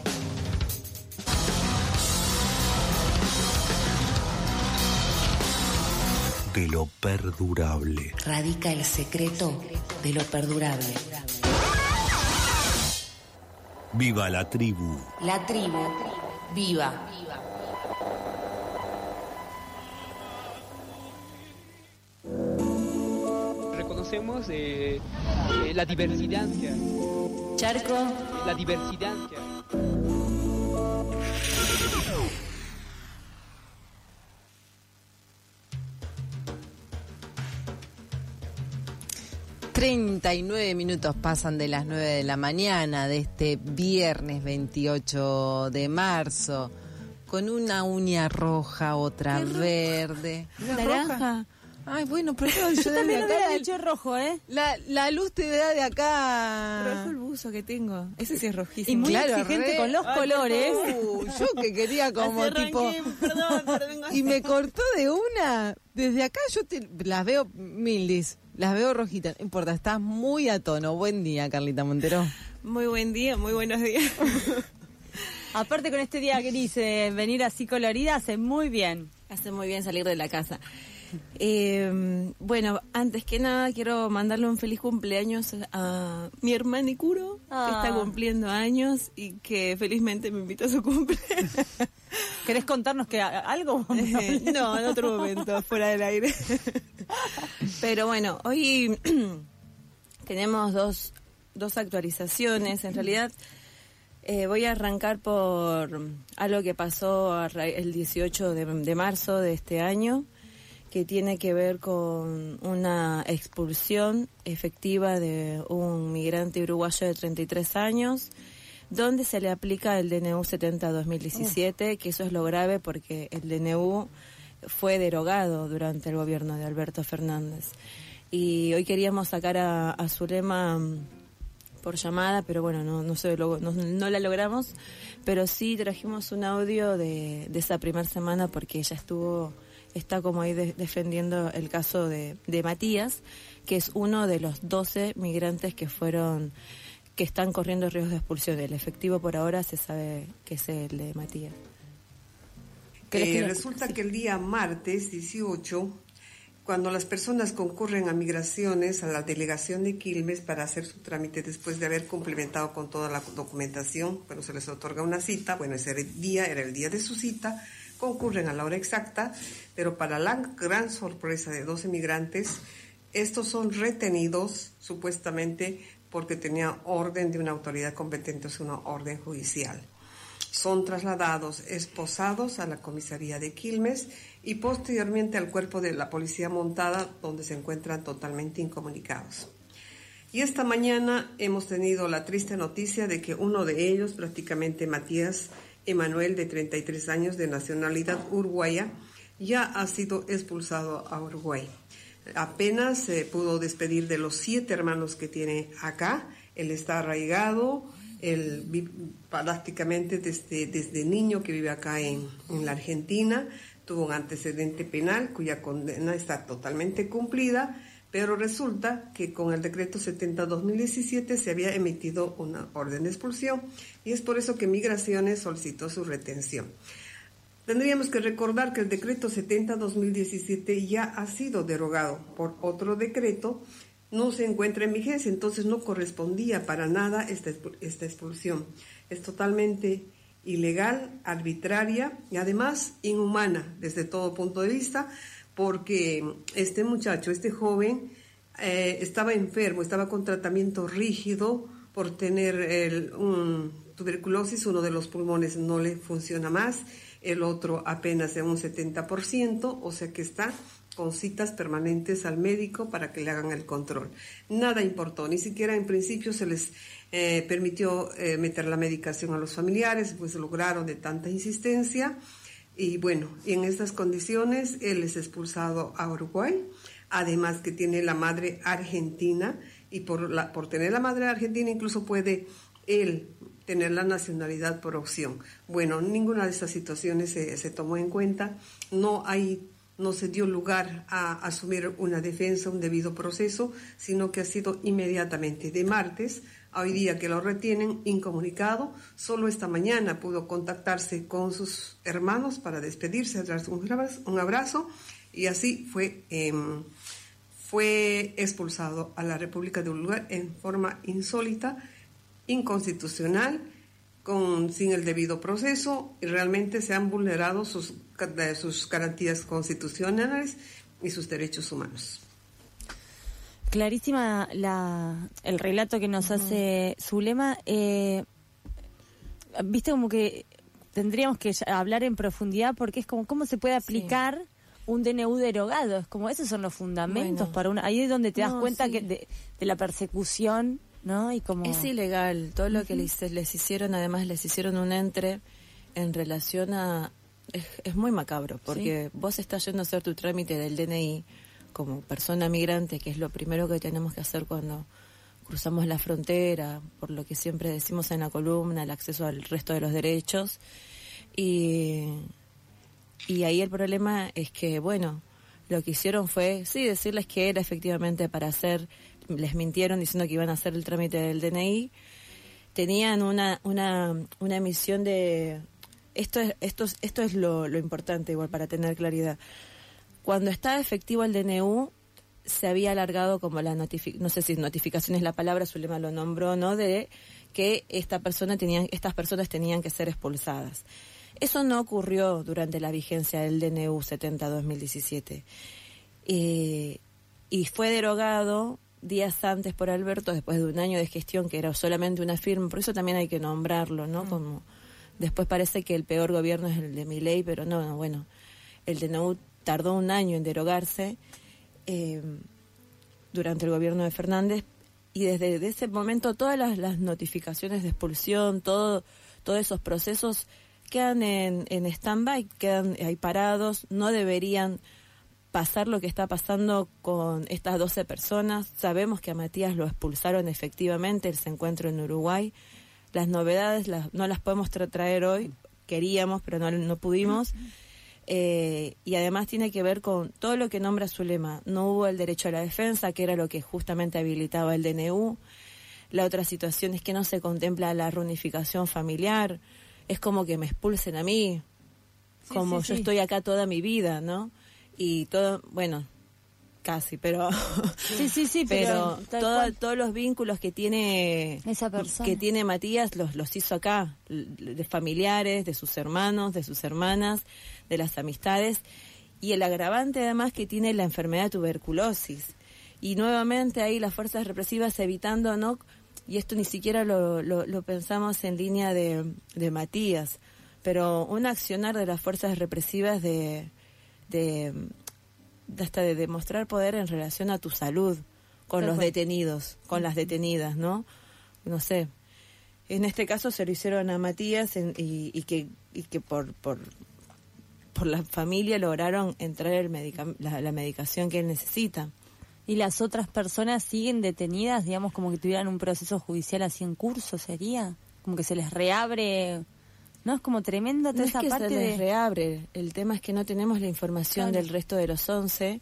De lo perdurable. Radica el secreto de lo perdurable. ¡Viva la tribu! La tribu, viva. Reconocemos la diversidad. Charco. La diversidad. 39 minutos pasan de las 9 de la mañana de este viernes 28 de marzo, con una uña roja, otra verde. ¿Naranja? Ay, bueno, perdón, yo también hubiera dicho rojo, ¿eh? La luz te da de acá. Rojo el buzo que tengo. Ese sí es rojísimo. Y muy exigente con los colores. Yo que quería como tipo... Perdón, y me cortó de una. Desde acá yo las veo, Mildis, las veo rojitas. No importa, estás muy a tono. Buen día, Carlita Montero. Muy buen día, muy buenos días. Aparte con este día gris, venir así colorida hace muy bien. Hace muy bien salir de la casa. Bueno, antes que nada quiero mandarle un feliz cumpleaños a mi hermana Icuro, que está cumpliendo años y que felizmente me invitó a su cumpleaños. ¿Querés contarnos que algo? No, en otro momento, fuera del aire. Pero bueno, hoy tenemos dos actualizaciones. En realidad voy a arrancar por algo que pasó el 18 de marzo de este año, que tiene que ver con una expulsión efectiva de un migrante uruguayo de 33 años, donde se le aplica el DNU 70-2017, que eso es lo grave porque el DNU fue derogado durante el gobierno de Alberto Fernández. Y hoy queríamos sacar a Zulema por llamada, pero bueno, no la logramos, pero sí trajimos un audio de esa primera semana porque ella está como ahí defendiendo el caso de Matías, que es uno de los 12 migrantes que están corriendo riesgos de expulsión. El efectivo por ahora se sabe que es el de Matías. Resulta que el día martes 18, cuando las personas concurren a migraciones, a la delegación de Quilmes para hacer su trámite después de haber complementado con toda la documentación, bueno, se les otorga una cita, bueno, ese era el día de su cita, concurren a la hora exacta, pero para la gran sorpresa de 12 migrantes, estos son retenidos supuestamente porque tenía orden de una autoridad competente, es una orden judicial. Son trasladados, esposados a la comisaría de Quilmes y posteriormente al cuerpo de la policía montada, donde se encuentran totalmente incomunicados. Y esta mañana hemos tenido la triste noticia de que uno de ellos, prácticamente Matías Emanuel, de 33 años, de nacionalidad uruguaya, ya ha sido expulsado a Uruguay. Apenas se pudo despedir de los 7 hermanos que tiene acá. Él está arraigado, él prácticamente desde niño que vive acá en la Argentina, tuvo un antecedente penal cuya condena está totalmente cumplida, pero resulta que con el decreto 70-2017 se había emitido una orden de expulsión y es por eso que Migraciones solicitó su retención. Tendríamos que recordar que el decreto 70-2017 ya ha sido derogado por otro decreto, no se encuentra en vigencia, entonces no correspondía para nada esta expulsión. Es totalmente ilegal, arbitraria y además inhumana desde todo punto de vista, porque este muchacho, este joven, estaba enfermo, estaba con tratamiento rígido por tener tuberculosis, uno de los pulmones no le funciona más, el otro apenas en un 70%, o sea que está con citas permanentes al médico para que le hagan el control. Nada importó, ni siquiera en principio se les permitió meter la medicación a los familiares, pues lograron de tanta insistencia. Y bueno, y en estas condiciones él es expulsado a Uruguay, además que tiene la madre argentina, y por tener la madre argentina incluso puede él tener la nacionalidad por opción. Bueno, ninguna de estas situaciones se tomó en cuenta, no se dio lugar a asumir una defensa, un debido proceso, sino que ha sido inmediatamente de martes a hoy día que lo retienen incomunicado. Solo esta mañana pudo contactarse con sus hermanos para despedirse, darse un abrazo y así fue expulsado a la República de Uruguay en forma insólita, inconstitucional, sin el debido proceso, y realmente se han vulnerado sus garantías constitucionales y sus derechos humanos. Clarísima el relato que nos hace Zulema. Viste como que tendríamos que hablar en profundidad porque es como cómo se puede aplicar un DNU derogado. Es como, esos son los fundamentos para una... Ahí es donde te das cuenta que de la persecución, ¿no? Y como... Es ilegal. Todo lo que les hicieron, además les hicieron un entre en relación a... Es muy macabro, porque vos estás yendo a hacer tu trámite del DNI como persona migrante, que es lo primero que tenemos que hacer cuando cruzamos la frontera, por lo que siempre decimos en la columna, el acceso al resto de los derechos. Y ahí el problema es que, bueno, lo que hicieron fue, decirles que era efectivamente para hacer, les mintieron diciendo que iban a hacer el trámite del DNI. Tenían una misión de... Esto es lo importante, igual, para tener claridad. Cuando está efectivo el DNU, se había alargado como la no sé si notificación es la palabra, Zulema lo nombró, ¿no? De que estas personas tenían que ser expulsadas. Eso no ocurrió durante la vigencia del DNU 70-2017. Y fue derogado días antes por Alberto, después de un año de gestión, que era solamente una firma, por eso también hay que nombrarlo, ¿no? Como después parece que el peor gobierno es el de Milei, pero no, bueno, el DNU tardó un año en derogarse durante el gobierno de Fernández, y desde ese momento todas las notificaciones de expulsión, todos esos procesos quedan en stand-by, quedan ahí parados. No deberían pasar lo que está pasando con estas 12 personas. Sabemos que a Matías lo expulsaron efectivamente, él se encuentra en Uruguay. Las novedades no las podemos traer hoy, queríamos, pero no pudimos. Y además tiene que ver con todo lo que nombra Zulema. No hubo el derecho a la defensa, que era lo que justamente habilitaba el DNU. La otra situación es que no se contempla la reunificación familiar. Es como que me expulsen a mí, como yo estoy acá toda mi vida, ¿no? Y todo, bueno, casi, pero... pero todos los vínculos que tiene esa persona, que tiene Matías, los hizo acá, de familiares, de sus hermanos, de sus hermanas, de las amistades, y el agravante además que tiene la enfermedad de tuberculosis. Y nuevamente ahí las fuerzas represivas evitando, ¿no? Y esto ni siquiera lo pensamos en línea de Matías, pero un accionar de las fuerzas represivas hasta de demostrar poder en relación a tu salud, con los detenidos, con las detenidas, ¿no? No sé. En este caso se lo hicieron a Matías y que por la familia lograron entrar la medicación que él necesita. ¿Y las otras personas siguen detenidas, digamos, como que tuvieran un proceso judicial así en curso, sería? Como que se les reabre... ¿No? Es como tremendo toda esa parte se les reabre. El tema es que no tenemos la información del resto de los 11.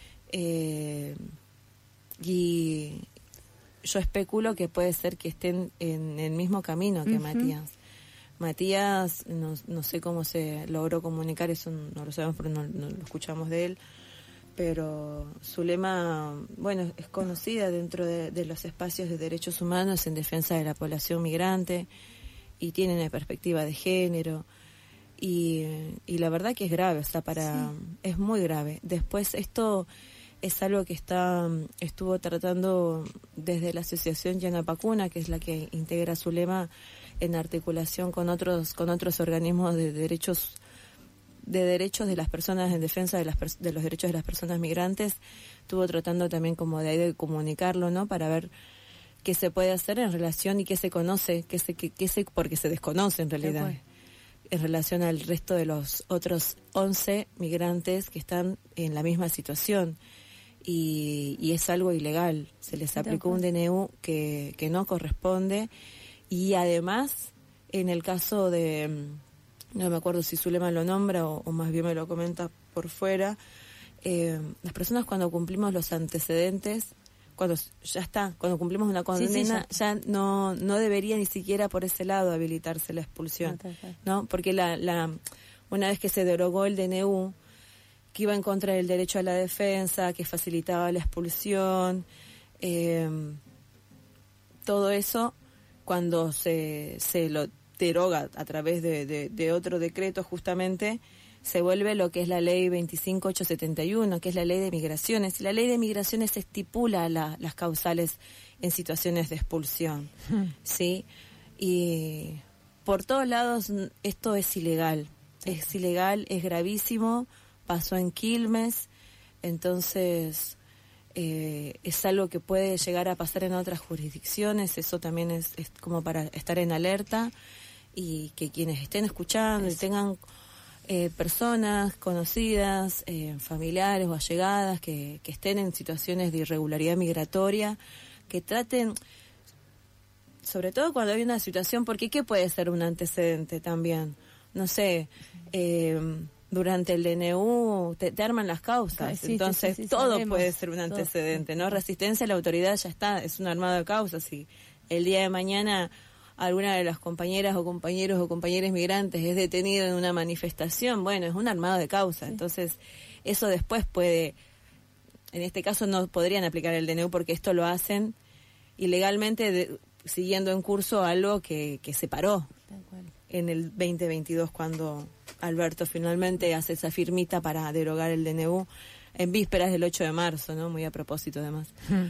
Y yo especulo que puede ser que estén en el mismo camino que Matías. Matías, no sé cómo se logró comunicar, eso no lo sabemos porque no lo escuchamos de él. Pero Zulema, bueno, es conocida dentro de los espacios de derechos humanos en defensa de la población migrante, y tiene una perspectiva de género, y la verdad que es grave, es muy grave. Después esto es algo que estuvo tratando desde la asociación Yanapacuna, que es la que integra Zulema, en articulación con otros organismos de derechos de las personas, en defensa de los derechos de las personas migrantes. Estuvo tratando también como de comunicarlo, ¿no? Para ver qué se puede hacer en relación y qué se conoce, porque se desconoce en realidad, en relación al resto de los otros 11 migrantes que están en la misma situación. Y es algo ilegal, se les aplicó un DNU que no corresponde, y además, en el caso de, no me acuerdo si Zulema lo nombra o más bien me lo comenta por fuera, las personas cuando cumplimos los antecedentes, cuando cumplimos una condena, ya no debería ni siquiera por ese lado habilitarse la expulsión, ¿no? Porque una vez que se derogó el DNU, que iba en contra del derecho a la defensa, que facilitaba la expulsión, todo eso, cuando se lo deroga a través de otro decreto justamente, se vuelve lo que es la ley 25871, que es la ley de migraciones. Y la ley de migraciones estipula las causales en situaciones de expulsión, ¿sí? Y por todos lados esto es ilegal, es gravísimo, pasó en Quilmes, entonces es algo que puede llegar a pasar en otras jurisdicciones. Eso también es como para estar en alerta, y que quienes estén escuchando y tengan personas conocidas, familiares o allegadas que estén en situaciones de irregularidad migratoria, que traten, sobre todo cuando hay una situación, porque ¿qué puede ser un antecedente también? No sé, durante el DNU te arman las causas, Sí, entonces sí, todo sabemos. puede ser un antecedente, ¿no? Resistencia a la autoridad ya está, es un armado de causas. Si el día de mañana alguna de las compañeras o compañeros o compañeras migrantes es detenido en una manifestación, bueno, es un armado de causa. Entonces, eso después puede, en este caso no podrían aplicar el DNU porque esto lo hacen ilegalmente, siguiendo en curso algo que se paró en el 2022, cuando Alberto finalmente hace esa firmita para derogar el DNU en vísperas del 8 de marzo, ¿no? Muy a propósito, además.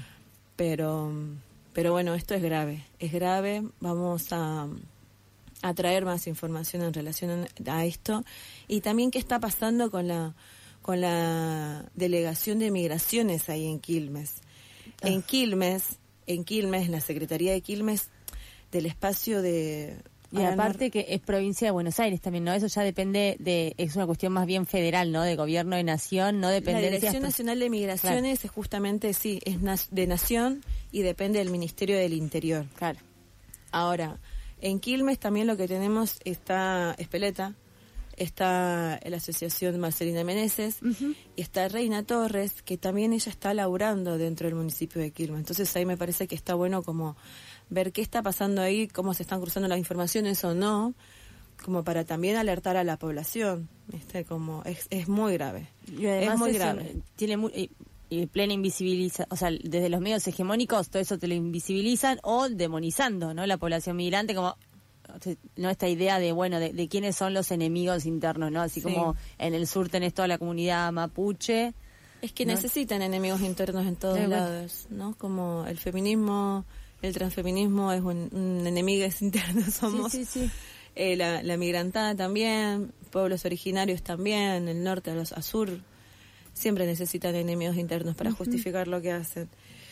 Pero bueno, esto es grave, vamos a traer más información en relación a esto, y también qué está pasando con la delegación de migraciones ahí en Quilmes. En Quilmes, la Secretaría de Quilmes, del espacio de... Y aparte que es provincia de Buenos Aires también, ¿no? Eso ya depende es una cuestión más bien federal, ¿no? De gobierno de nación, no dependencia. La Dirección Nacional de Migraciones es justamente, sí, es de nación y depende del Ministerio del Interior. Claro. Ahora, en Quilmes también lo que tenemos está Espeleta, está la Asociación Marcelina Meneses, y está Reina Torres, que también ella está laburando dentro del municipio de Quilmes. Entonces ahí me parece que está bueno como ver qué está pasando ahí, cómo se están cruzando las informaciones o no, como para también alertar a la población, ¿viste? Como es muy grave. Y además es muy grave. Tiene plena invisibilización, o sea, desde los medios hegemónicos todo eso te lo invisibilizan o demonizando, ¿no? La población migrante, como no esta idea de, bueno, de quiénes son los enemigos internos, ¿no? Así como en el sur tenés toda la comunidad mapuche. Es que ¿no? Necesitan enemigos internos en todos lados, ¿no? Como el feminismo, el transfeminismo es un enemigo interno, somos. Sí. La migrantada también, pueblos originarios también, el norte a sur, siempre necesitan enemigos internos para justificar lo que hacen.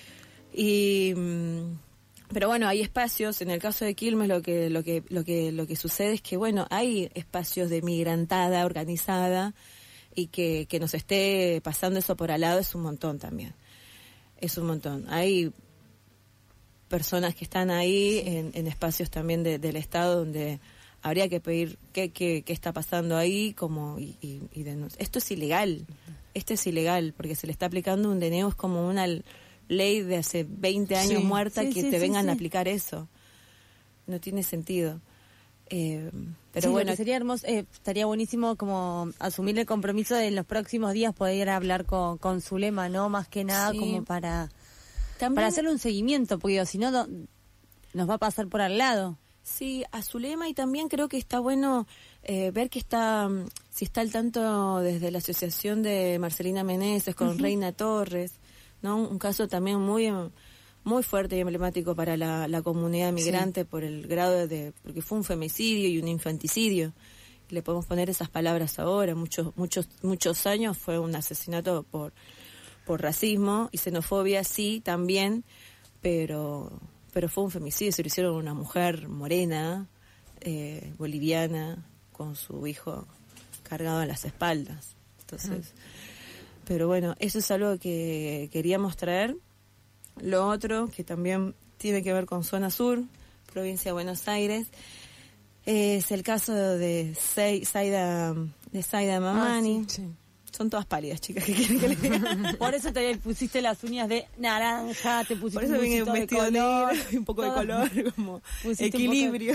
Pero bueno, hay espacios, en el caso de Quilmes lo que sucede es que, bueno, hay espacios de migrantada organizada, y que nos esté pasando eso por al lado es un montón también. Es un montón. Hay personas que están ahí en espacios también del Estado donde habría que pedir qué está pasando ahí, como y esto es ilegal. Esto es ilegal porque se le está aplicando un DNU, es como una ley de hace 20 años muerta, que te vengan a aplicar eso. No tiene sentido. Pero bueno, lo que sería hermoso, estaría buenísimo como asumir el compromiso de en los próximos días poder hablar con Zulema, ¿no? Más que nada como para hacerle un seguimiento, porque si no nos va a pasar por al lado. Sí, a Zulema, y también creo que está bueno ver que si está al tanto desde la asociación de Marcelina Meneses con Reina Torres, ¿no? Un caso también muy fuerte y emblemático para la comunidad migrante por el grado porque fue un femicidio y un infanticidio. Le podemos poner esas palabras ahora, muchos años fue un asesinato por racismo y xenofobia, sí, también, pero fue un femicidio, se lo hicieron a una mujer morena, boliviana, con su hijo cargado a las espaldas. Entonces, pero bueno, eso es algo que queríamos traer. Lo otro, que también tiene que ver con zona sur, provincia de Buenos Aires, es el caso de Zaida Mamani. Sí. Son todas pálidas, chicas, que quieren que le diga. Por eso te pusiste las uñas de naranja, te pusiste por eso vine un vestido negro y un poco de color, como equilibrio.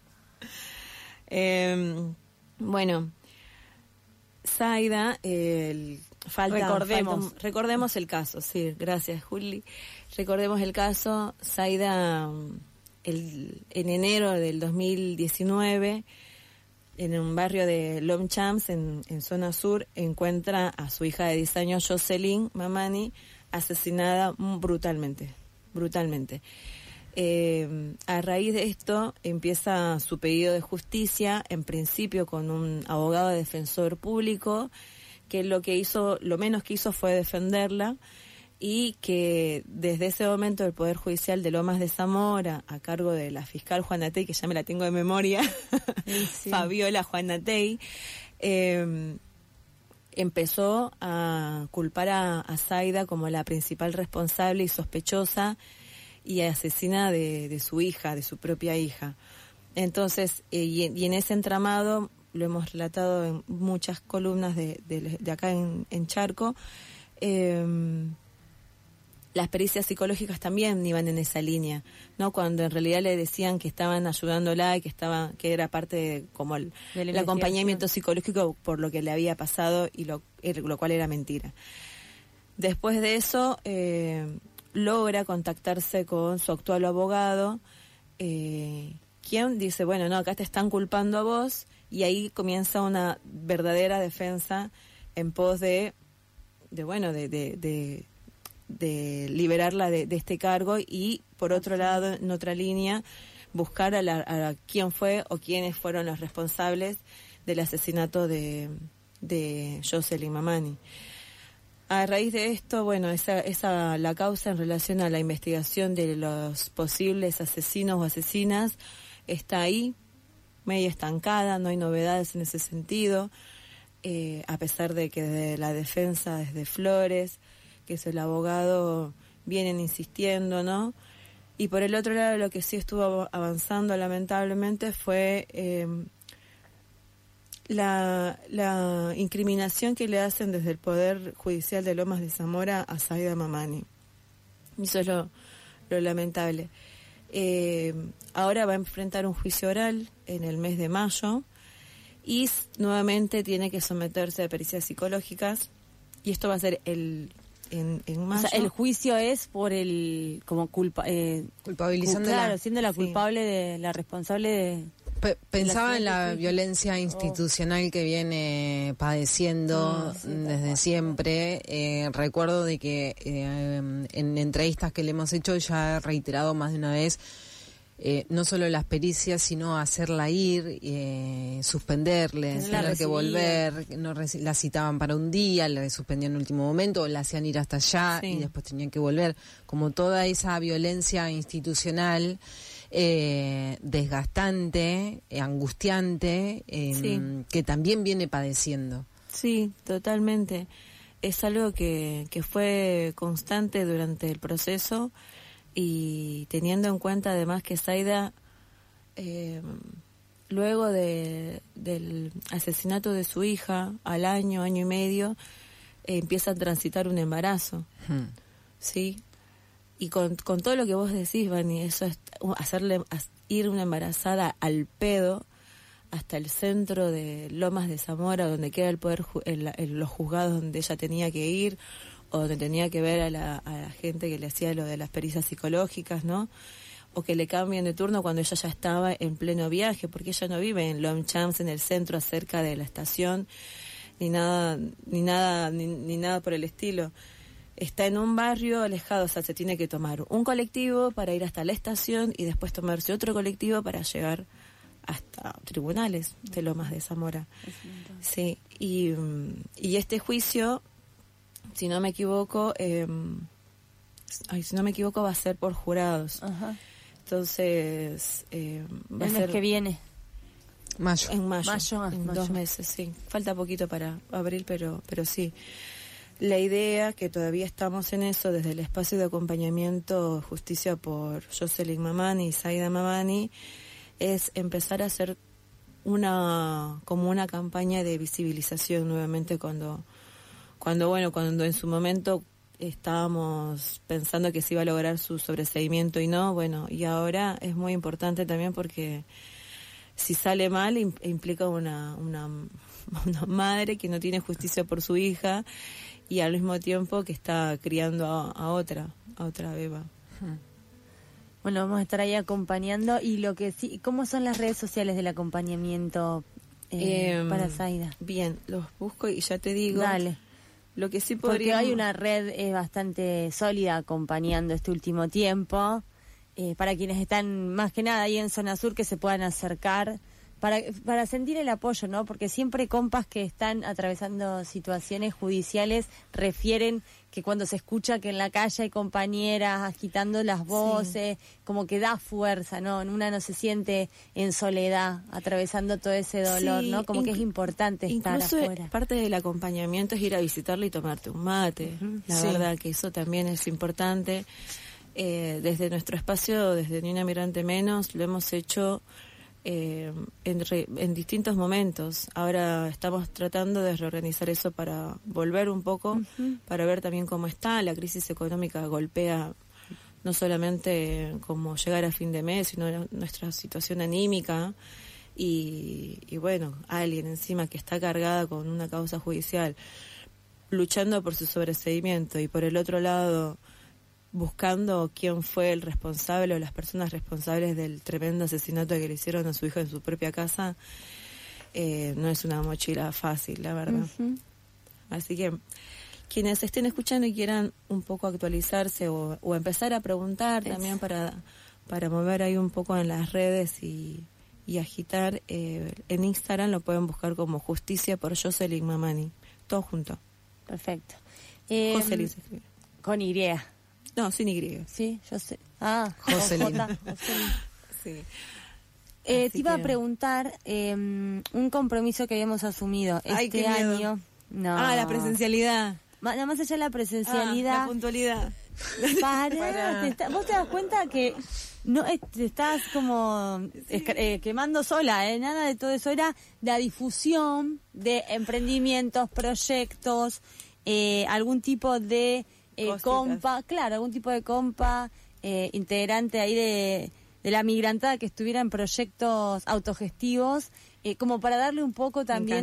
Bueno, Zaida, recordemos el caso, sí, gracias, Juli. Recordemos el caso. Zaida, en enero del 2019, en un barrio de Longchamps, en zona sur, encuentra a su hija de 10 años, Jocelyn Mamani, asesinada brutalmente. A raíz de esto empieza su pedido de justicia, en principio con un abogado defensor público que lo menos que hizo fue defenderla, y que desde ese momento el Poder Judicial de Lomas de Zamora, a cargo de la fiscal Juana Tey, que ya me la tengo de memoria, sí. Fabiola Juana Tey, empezó a culpar a Zaida como la principal responsable y sospechosa y asesina de su hija, de su propia hija. Entonces, y en ese entramado, lo hemos relatado en muchas columnas de acá en Charco, las pericias psicológicas también iban en esa línea, ¿no? Cuando en realidad le decían que estaban ayudándola y que era parte de, como el acompañamiento psicológico por lo que le había pasado, y lo cual era mentira. Después de eso, logra contactarse con su actual abogado, quien dice, bueno, no, acá te están culpando a vos, y ahí comienza una verdadera defensa en pos de liberarla de este cargo, y por otro lado, en otra línea, buscar a quién fue o quiénes fueron los responsables del asesinato de Yoselin Mamani. A raíz de esto, bueno, la causa en relación a la investigación de los posibles asesinos o asesinas está ahí, medio estancada, no hay novedades en ese sentido, a pesar de que desde la defensa, desde Flores, que es el abogado, vienen insistiendo, ¿no? Y por el otro lado, lo que sí estuvo avanzando lamentablemente fue la incriminación que le hacen desde el Poder Judicial de Lomas de Zamora a Zaida Mamani. Eso es lo lamentable. Ahora va a enfrentar un juicio oral en el mes de mayo, y nuevamente tiene que someterse a pericias psicológicas, y esto va a ser en mayo. O sea, el juicio es por culpabilizando siendo la culpable, la responsable de... Pensaba en la violencia institucional que viene padeciendo desde siempre. Recuerdo de que en entrevistas que le hemos hecho ya he reiterado más de una vez, no solo las pericias, sino hacerla ir, suspenderle, tener que volver, la citaban para un día, la suspendían en el último momento, o la hacían ir hasta allá y después tenían que volver. Como toda esa violencia institucional desgastante, angustiante, que también viene padeciendo. Sí, totalmente. Es algo que fue constante durante el proceso, y teniendo en cuenta además que Zaida, luego del asesinato de su hija, al año y medio, empieza a transitar un embarazo, ¿sí? Y con todo lo que vos decís, Vani, eso es hacerle ir una embarazada al pedo hasta el centro de Lomas de Zamora, donde queda el poder, los juzgados donde ella tenía que ir, o donde tenía que ver a la gente que le hacía lo de las pericias psicológicas, ¿no? O que le cambien de turno cuando ella ya estaba en pleno viaje, porque ella no vive en Longchamps, en el centro, cerca de la estación, ni nada por el estilo. Está en un barrio alejado, o sea, se tiene que tomar un colectivo para ir hasta la estación y después tomarse otro colectivo para llegar hasta tribunales de Lomas de Zamora. Sí, y este juicio, si no me equivoco, va a ser por jurados. Ajá. Entonces, va el a ser mes que viene. Mayo. En mayo. En 2 meses, sí. Falta poquito para abril, pero sí. La idea, que todavía estamos en eso, desde el espacio de acompañamiento Justicia por Yoselin Mamani y Zaida Mamani, es empezar a hacer una campaña de visibilización nuevamente cuando en su momento estábamos pensando que se iba a lograr su sobreseimiento y no, y ahora es muy importante también, porque si sale mal implica una madre que no tiene justicia por su hija, y al mismo tiempo que está criando a otra beba. Bueno, vamos a estar ahí acompañando. Y lo que sí, ¿cómo son las redes sociales del acompañamiento para Zaida? Bien, los busco y ya te digo. Dale. Lo que sí porque hay una red bastante sólida acompañando este último tiempo, para quienes están más que nada ahí en zona sur, que se puedan acercar para sentir el apoyo, ¿no? Porque siempre compas que están atravesando situaciones judiciales refieren que cuando se escucha que en la calle hay compañeras agitando las voces, como que da fuerza, ¿no? Una no se siente en soledad atravesando todo ese dolor, ¿no? Como que es importante estar afuera. Parte del acompañamiento es ir a visitarle y tomarte un mate. La verdad que eso también es importante. Desde nuestro espacio, desde Ni Una Migrante Menos, lo hemos hecho en distintos momentos. Ahora estamos tratando de reorganizar eso para volver un poco, para ver también cómo está. La crisis económica golpea no solamente como llegar a fin de mes, sino nuestra situación anímica y bueno, alguien encima que está cargada con una causa judicial luchando por su sobreseimiento y por el otro lado buscando quién fue el responsable o las personas responsables del tremendo asesinato que le hicieron a su hijo en su propia casa, no es una mochila fácil, la verdad. Así que quienes estén escuchando y quieran un poco actualizarse o empezar a preguntar también para mover ahí un poco en las redes y agitar, en Instagram lo pueden buscar como Justicia por Jocelyn Mamani, todo junto. Perfecto. Jocelyn se escribe. Con Y. No, sin Y. Sí, yo sé. Jocelyn. Sí. Te iba a preguntar un compromiso que habíamos asumido este año. No. La presencialidad. Más allá de la presencialidad. La puntualidad. Vos te das cuenta que no te estás como quemando sola, nada de todo eso. Era la difusión de emprendimientos, proyectos, algún tipo de compa, algún tipo de compa, integrante ahí de la migrantada que estuviera en proyectos autogestivos, como para darle un poco también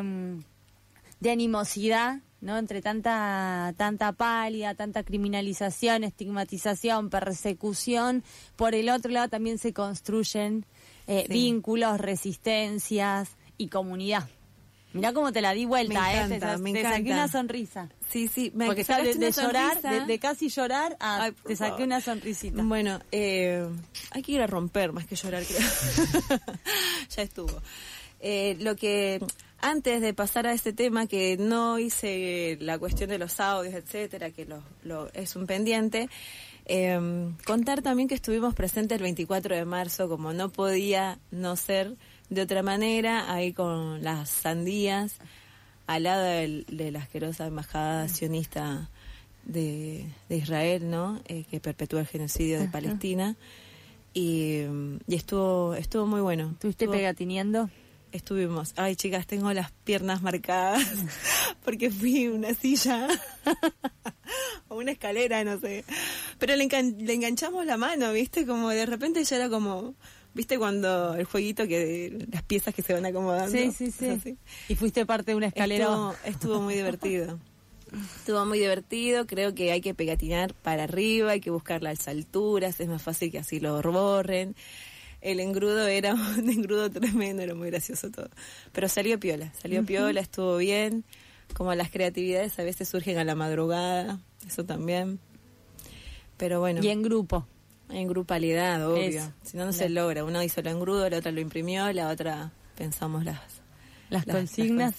de animosidad, ¿no? Entre tanta pálida, tanta criminalización, estigmatización, persecución. Por el otro lado también se construyen vínculos, resistencias y comunidad. Mirá cómo te la di vuelta, me encanta. Te saqué una sonrisa. Sí, porque de llorar, de casi llorar a te saqué una sonrisita. Bueno, hay que ir a romper más que llorar, creo. Ya estuvo. Lo que antes de pasar a este tema, que no hice la cuestión de los audios, etcétera, que es un pendiente, contar también que estuvimos presentes el 24 de marzo, como no podía no ser de otra manera, ahí con las sandías, al lado de la asquerosa embajada sionista de Israel, ¿no? Que perpetúa el genocidio de Palestina. Y estuvo muy bueno. ¿Estuviste pegatineando? Estuvimos. Ay, chicas, tengo las piernas marcadas porque fui una silla o una escalera, no sé. Pero le enganchamos la mano, ¿viste? Como de repente ya era como... ¿Viste cuando el jueguito que las piezas que se van acomodando? Sí. ¿Y fuiste parte de una escalera? Estuvo muy divertido. Estuvo muy divertido. Creo que hay que pegatinar para arriba, hay que buscar las alturas, es más fácil que así lo borren. El engrudo era un engrudo tremendo, era muy gracioso todo. Pero salió piola, estuvo bien. Como las creatividades a veces surgen a la madrugada, eso también. Pero bueno. Y en grupo. En grupalidad, obvio. Si no, no se logra. Uno hizo el engrudo, la otra lo imprimió, la otra pensamos las consignas.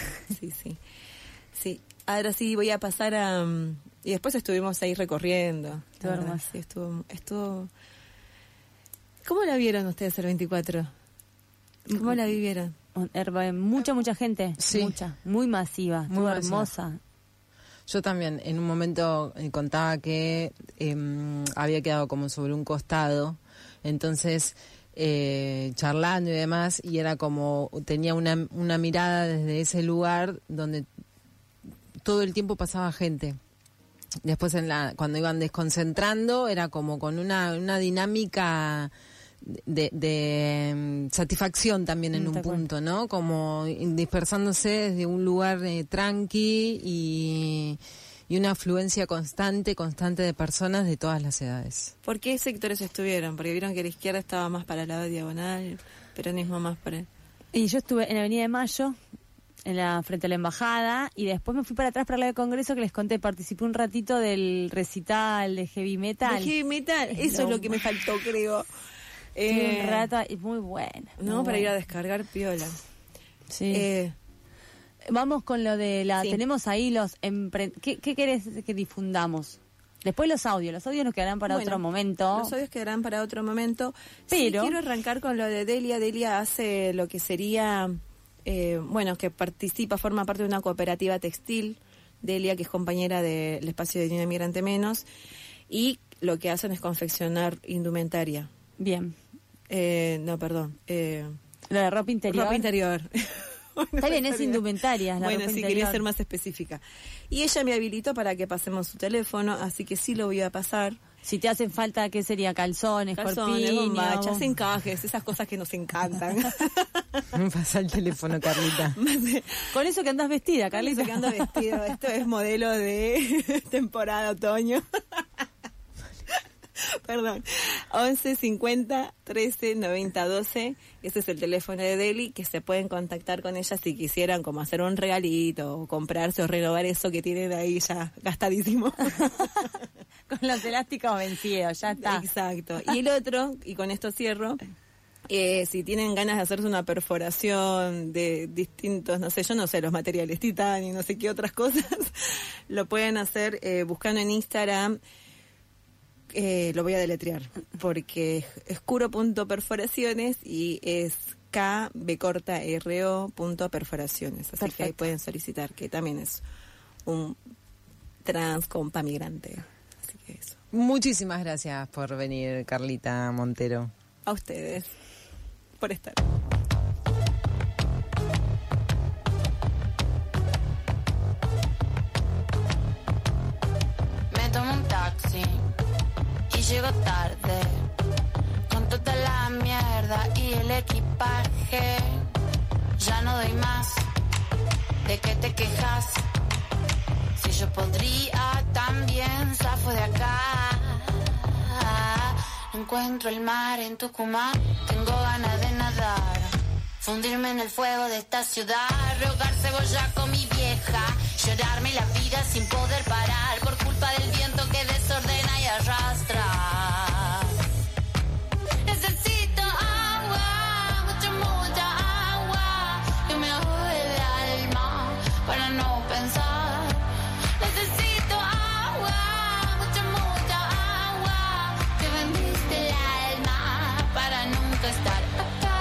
Sí. Ahora sí voy a pasar a... y después estuvimos ahí recorriendo. Sí, estuvo... ¿Cómo la vieron ustedes el 24? ¿Cómo la vivieron? Mucha gente. Sí. Mucha. Muy masiva. Muy hermosa. Yo también en un momento contaba que había quedado como sobre un costado, entonces charlando y demás, y era como, tenía una mirada desde ese lugar donde todo el tiempo pasaba gente. Después cuando iban desconcentrando era como con una dinámica de satisfacción también en un punto, ¿no? Como dispersándose desde un lugar tranqui y una afluencia constante de personas de todas las edades. ¿Por qué sectores estuvieron? Porque vieron que la izquierda estaba más para el lado diagonal, el peronismo más para... Y yo estuve en la Avenida de Mayo, frente a la embajada, y después me fui para atrás para el lado de Congreso, que les conté, participé un ratito del recital de heavy metal. ¿De heavy metal? Eso es lo que me faltó, creo. Tiene un rato, es muy buena. No, para ir a descargar piola. Sí. Vamos con lo de la... Sí. Tenemos ahí los... ¿Qué querés que difundamos? Después los audios nos quedarán para otro momento. Los audios quedarán para otro momento. Pero sí, quiero arrancar con lo de Delia. Delia hace lo que sería, que forma parte de una cooperativa textil. Delia, que es compañera del espacio de Ni una Migrante Menos. Y lo que hacen es confeccionar indumentaria. Bien. Lo de ropa interior. Ropa interior. Está bien, es indumentaria. Bueno, sí, quería ser más específica. Y ella me habilitó para que pasemos su teléfono, así que sí lo voy a pasar. Si te hacen falta, ¿qué sería? Calzones, corpiños, bombachas, encajes, esas cosas que nos encantan. Me pasa el teléfono, Carlita. Con eso que andas vestida, Carlita. Con eso que ando vestida. Esto es modelo de temporada otoño. Perdón, 11 50 13 90 12. Ese es el teléfono de Deli, que se pueden contactar con ella si quisieran como hacer un regalito o comprarse o renovar eso que tienen ahí ya gastadísimo. Con los elásticos vencidos, ya está. Exacto. Y el otro, y con esto cierro, si tienen ganas de hacerse una perforación de distintos, los materiales titanio, no sé qué otras cosas, lo pueden hacer buscando en Instagram. Lo voy a deletrear porque es curo.perforaciones y es KBRO.perforaciones. Así Perfecto. Que ahí pueden solicitar, que también es un trans compa migrante. Así que eso. Muchísimas gracias por venir, Carlita Montero. A ustedes por estar. Me tomo un taxi y llego tarde, con toda la mierda y el equipaje. Ya no doy más, ¿de qué te quejas? Si yo podría también, zafo de acá. No encuentro el mar en Tucumán, tengo ganas de nadar, fundirme en el fuego de esta ciudad, rogar cebolla con mi vieja, llorarme la vida sin poder parar por culpa del viento que desordena y arrastra. Necesito agua, mucha agua, que me ahogue el alma para no pensar. Necesito agua, mucha agua, que vendiste el alma para nunca estar acá.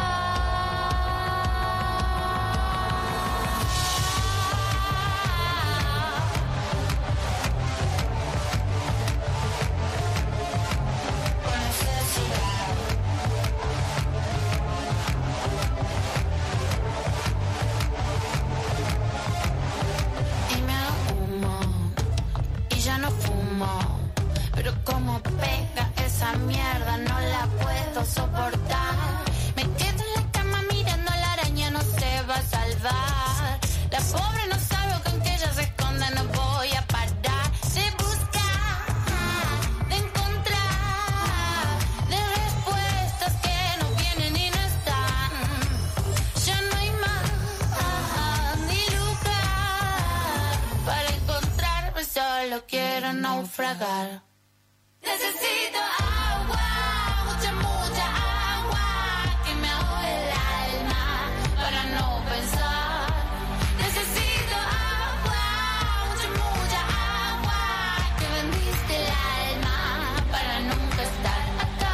Pero como pega esa mierda, no la puedo soportar. Me quedo en la cama mirando a la araña, no se va a salvar. La pobre no sabe con que ella se esconda, no voy a parar de buscar, de encontrar, de respuestas que no vienen y no están. Ya no hay más ni lugar para encontrarme, solo quiero naufragar. Necesito agua, mucha agua, que me ahogue el alma para no pensar. Necesito agua, mucha agua, que vendiste el alma para nunca estar acá.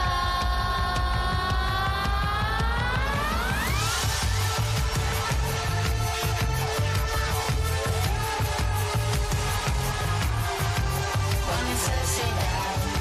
Con necesidad.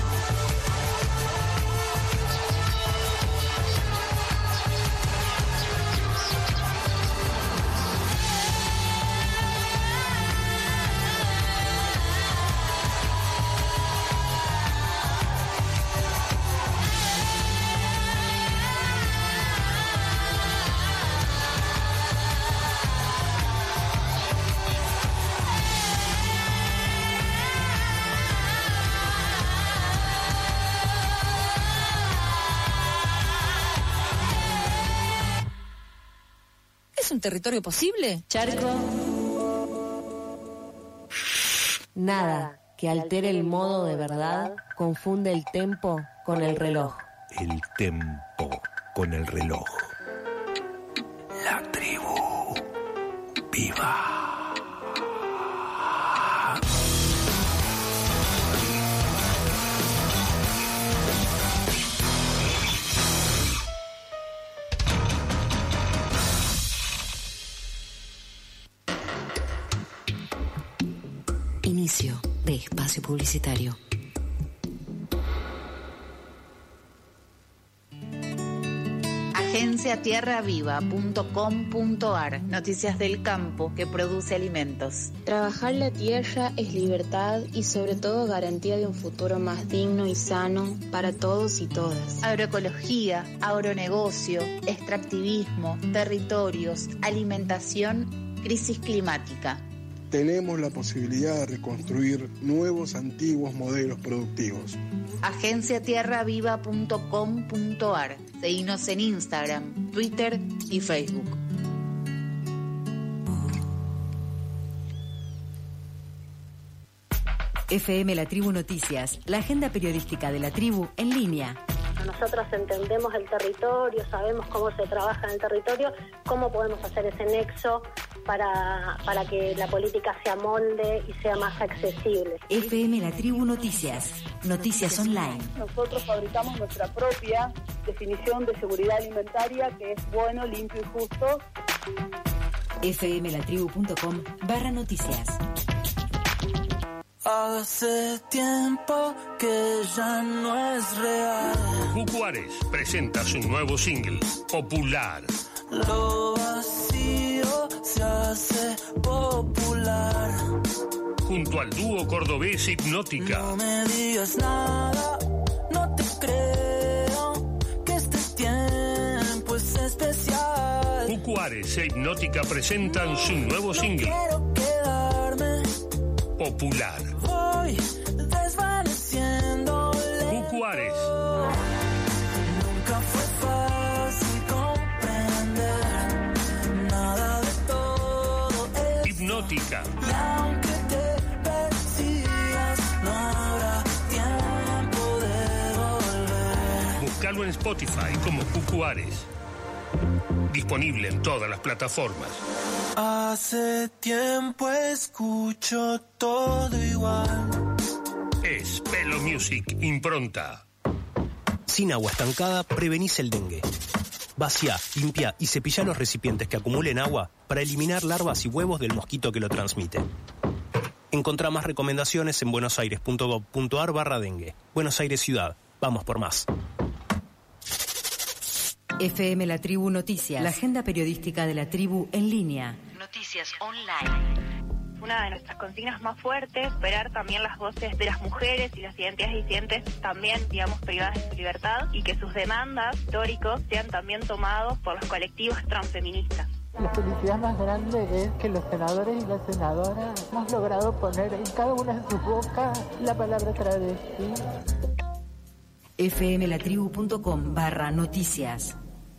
¿Es un territorio posible? Charco. Nada que altere el modo de verdad confunde el tempo con el reloj. el tempo con el reloj. La tribu viva. Inicio de espacio publicitario. agenciatierraviva.com.ar. Noticias del campo que produce alimentos. Trabajar la tierra es libertad y sobre todo garantía de un futuro más digno y sano para todos y todas. Agroecología, agronegocio, extractivismo, territorios, alimentación, crisis climática. Tenemos la posibilidad de reconstruir nuevos, antiguos modelos productivos. agenciatierraviva.com.ar. Seguinos en Instagram, Twitter y Facebook. FM La Tribu Noticias, la agenda periodística de la tribu en línea. Nosotros entendemos el territorio, sabemos cómo se trabaja en el territorio, cómo podemos hacer ese nexo para que la política se amolde y sea más accesible. FM La Tribu Noticias, noticias online. Nosotros fabricamos nuestra propia definición de seguridad alimentaria, que es bueno, limpio y justo. fmlatribu.com/noticias. Hace tiempo que ya no es real. Cucuares presenta su nuevo single, Popular. Lo vacío se hace popular. Junto al dúo cordobés Hipnótica. No me digas nada, no te creo, que este tiempo es especial. Cucuares e Hipnótica presentan su nuevo single, Quiero quedarme Popular. Voy desvaneciéndole. Cucuares. Nunca fue fácil comprender nada de todo esto. Hipnótica. Y aunque te persigas, no habrá tiempo de volver. Búscalo en Spotify como Cucuares. Disponible en todas las plataformas. Hace tiempo escucho todo igual. Es Pelo Music Impronta. Sin agua estancada, prevenís el dengue. Vacía, limpia y cepilla los recipientes que acumulen agua para eliminar larvas y huevos del mosquito que lo transmite. Encontrá más recomendaciones en buenosaires.gov.ar/dengue. Buenos Aires Ciudad. Vamos por más. FM La Tribu Noticias, la agenda periodística de la tribu en línea. Noticias online. Una de nuestras consignas más fuertes, superar también las voces de las mujeres y las identidades disidentes también, digamos, privadas de su libertad, y que sus demandas históricos sean también tomados por los colectivos transfeministas. La felicidad más grande es que los senadores y las senadoras hemos logrado poner en cada una de sus bocas la palabra travesti. fmlatribu.com/noticias.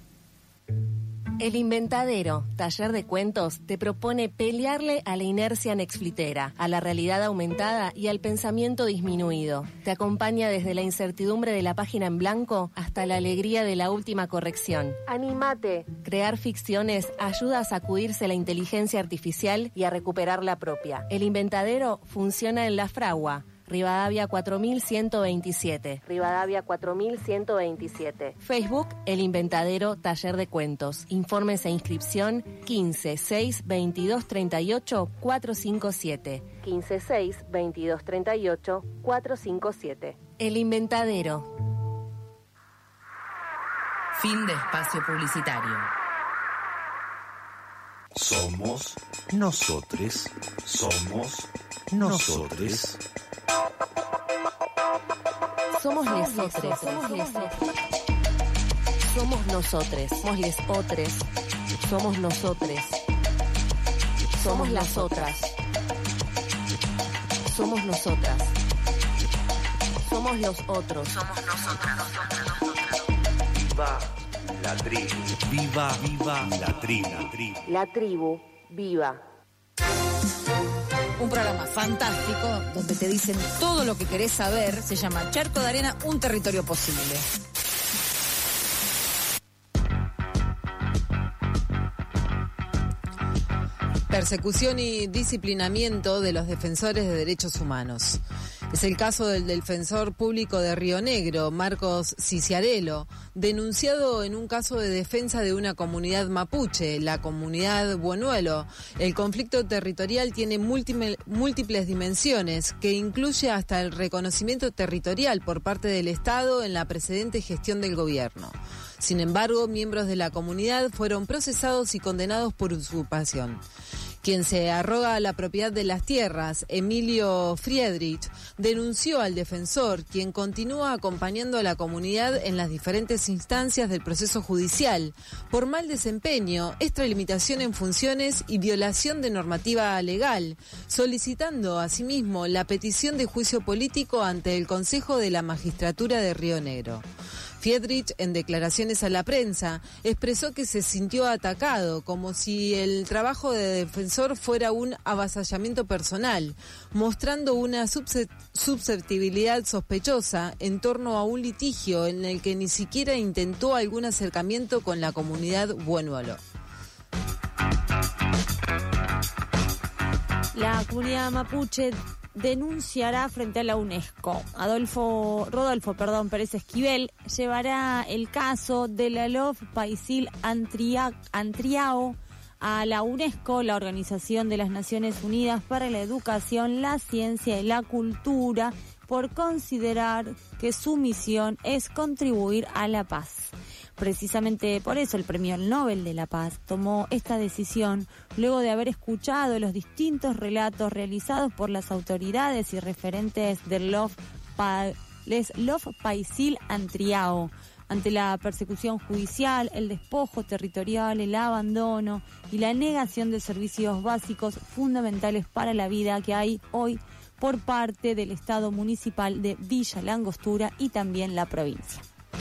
El Inventadero, taller de cuentos, te propone pelearle a la inercia nexflitera, a la realidad aumentada y al pensamiento disminuido. Te acompaña desde la incertidumbre de la página en blanco hasta la alegría de la última corrección. ¡Anímate! Crear ficciones ayuda a sacudirse la inteligencia artificial y a recuperar la propia. El Inventadero funciona en La Fragua, Rivadavia 4127. Rivadavia 4127. Facebook, El Inventadero, taller de cuentos. Informes e inscripción 15 6 22 38 457. 15 6 22 38 457. El Inventadero. Fin de espacio publicitario. Somos nosotres. Somos nosotres. Somos lesotres. Somos nosotres. Somos lesotres. Somos nosotres. Somos las otras. Somos nosotras. Somos los otros. Somos nosotras. Viva la tribu. Viva, viva la tribu. La tribu viva. Un programa fantástico donde te dicen todo lo que querés saber. Se llama Charco de Arena, un territorio posible. Persecución y disciplinamiento de los defensores de derechos humanos. Es el caso del defensor público de Río Negro, Marcos Ciciarello, denunciado en un caso de defensa de una comunidad mapuche, la comunidad Buenuelo. El conflicto territorial tiene múltiples dimensiones, que incluye hasta el reconocimiento territorial por parte del Estado en la precedente gestión del gobierno. Sin embargo, miembros de la comunidad fueron procesados y condenados por usurpación. Quien se arroga la propiedad de las tierras, Emilio Friedrich, denunció al defensor, quien continúa acompañando a la comunidad en las diferentes instancias del proceso judicial, por mal desempeño, extralimitación en funciones y violación de normativa legal, solicitando asimismo la petición de juicio político ante el Consejo de la Magistratura de Río Negro. Friedrich, en declaraciones a la prensa, expresó que se sintió atacado, como si el trabajo de defensor fuera un avasallamiento personal, mostrando una susceptibilidad sospechosa en torno a un litigio en el que ni siquiera intentó algún acercamiento con la comunidad Buenuelo. La comunidad mapuche denunciará frente a la UNESCO. Rodolfo Pérez Esquivel llevará el caso de la LOF Paisil Antriao a la UNESCO, la Organización de las Naciones Unidas para la Educación, la Ciencia y la Cultura, por considerar que su misión es contribuir a la paz. Precisamente por eso el Premio Nobel de la Paz tomó esta decisión luego de haber escuchado los distintos relatos realizados por las autoridades y referentes del LOF Paisil Antriao ante la persecución judicial, el despojo territorial, el abandono y la negación de servicios básicos fundamentales para la vida que hay hoy por parte del Estado municipal de Villa Langostura y también la provincia.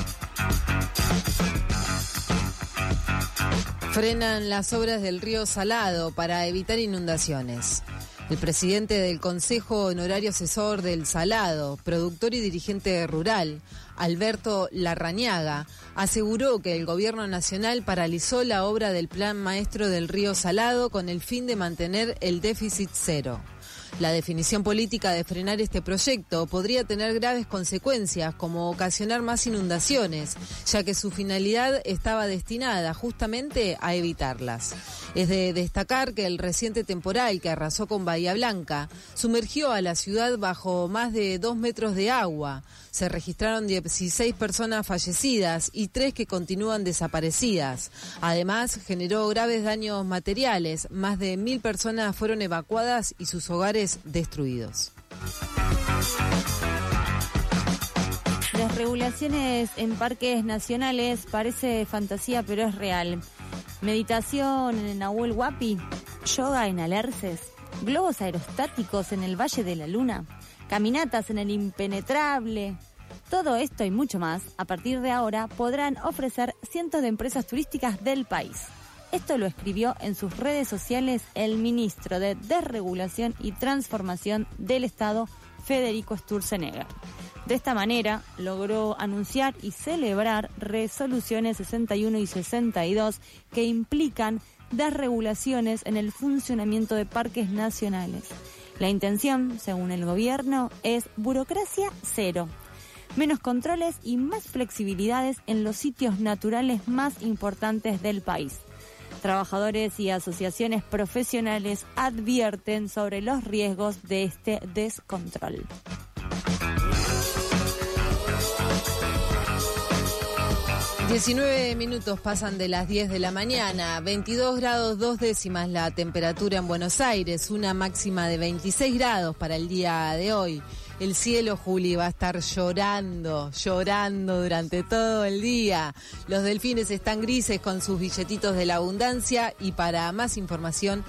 Frenan las obras del río Salado para evitar inundaciones. El presidente del Consejo Honorario Asesor del Salado, productor y dirigente rural, Alberto Larrañaga, aseguró que el Gobierno Nacional paralizó la obra del Plan Maestro del río Salado con el fin de mantener el déficit cero. La definición política de frenar este proyecto podría tener graves consecuencias, como ocasionar más inundaciones, ya que su finalidad estaba destinada justamente a evitarlas. Es de destacar que el reciente temporal que arrasó con Bahía Blanca sumergió a la ciudad bajo más de 2 metros de agua. Se registraron 16 personas fallecidas y 3 que continúan desaparecidas. Además, generó graves daños materiales. Más de 1.000 personas fueron evacuadas y sus hogares destruidos. Desregulaciones en parques nacionales parece fantasía, pero es real. Meditación en Nahuel Huapi, yoga en Alerces, globos aerostáticos en el Valle de la Luna, caminatas en el Impenetrable. Todo esto y mucho más, a partir de ahora, podrán ofrecer cientos de empresas turísticas del país. Esto lo escribió en sus redes sociales el ministro de Desregulación y Transformación del Estado, Federico Sturzenegger. De esta manera, logró anunciar y celebrar resoluciones 61 y 62 que implican desregulaciones en el funcionamiento de parques nacionales. La intención, según el gobierno, es burocracia cero, menos controles y más flexibilidades en los sitios naturales más importantes del país. Trabajadores y asociaciones profesionales advierten sobre los riesgos de este descontrol. ...19 pasan de las 10 de la mañana... ...22 grados 2 décimas la temperatura en Buenos Aires... ...una máxima de 26 grados para el día de hoy... El cielo, Juli, va a estar llorando durante todo el día. Los delfines están grises con sus billetitos de la abundancia. Y para más información,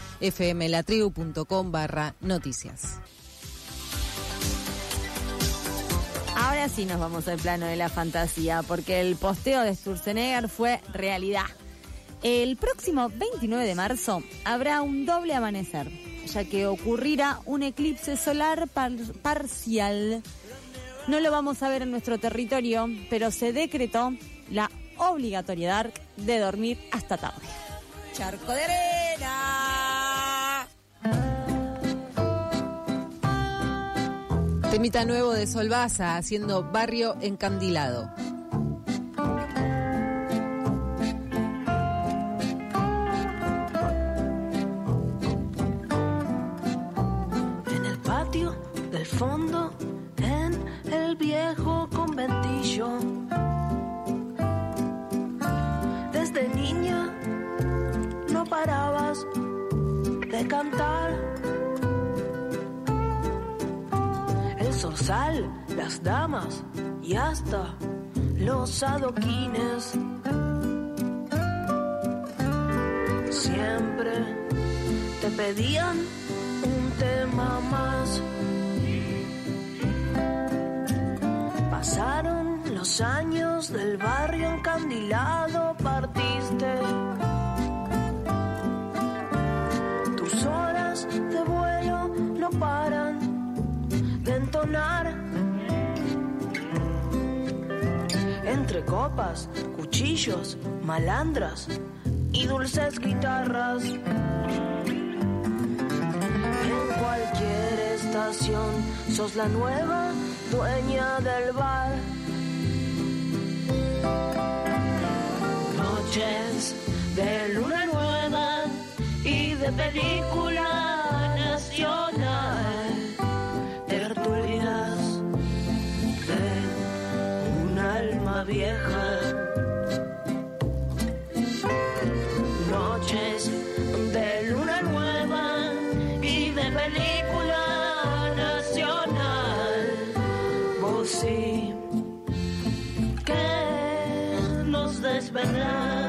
fmlatribu.com/noticias. Ahora sí nos vamos al plano de la fantasía, porque el posteo de Sturzenegger fue realidad. El próximo 29 de marzo habrá un doble amanecer, ya que ocurrirá un eclipse solar parcial. No lo vamos a ver en nuestro territorio, pero se decretó la obligatoriedad de dormir hasta tarde. Charco de arena. Temita nuevo de Solvaza haciendo Barrio Encandilado. En el patio del fondo, en el viejo conventillo, desde niña no parabas de cantar. El zorzal, las damas y hasta los adoquines siempre te pedían un tema más. Pasaron los años del barrio encandilado, partiste. Tus horas de vuelo no paran de entonar. Entre copas, cuchillos, malandras y dulces guitarras. En cualquier estación sos la nueva dueña del bar. Noches de luna nueva y de película nacional. Tertulias de un alma vieja. Noches de luna nueva y de película nacional. Vos sí que nos desvelás.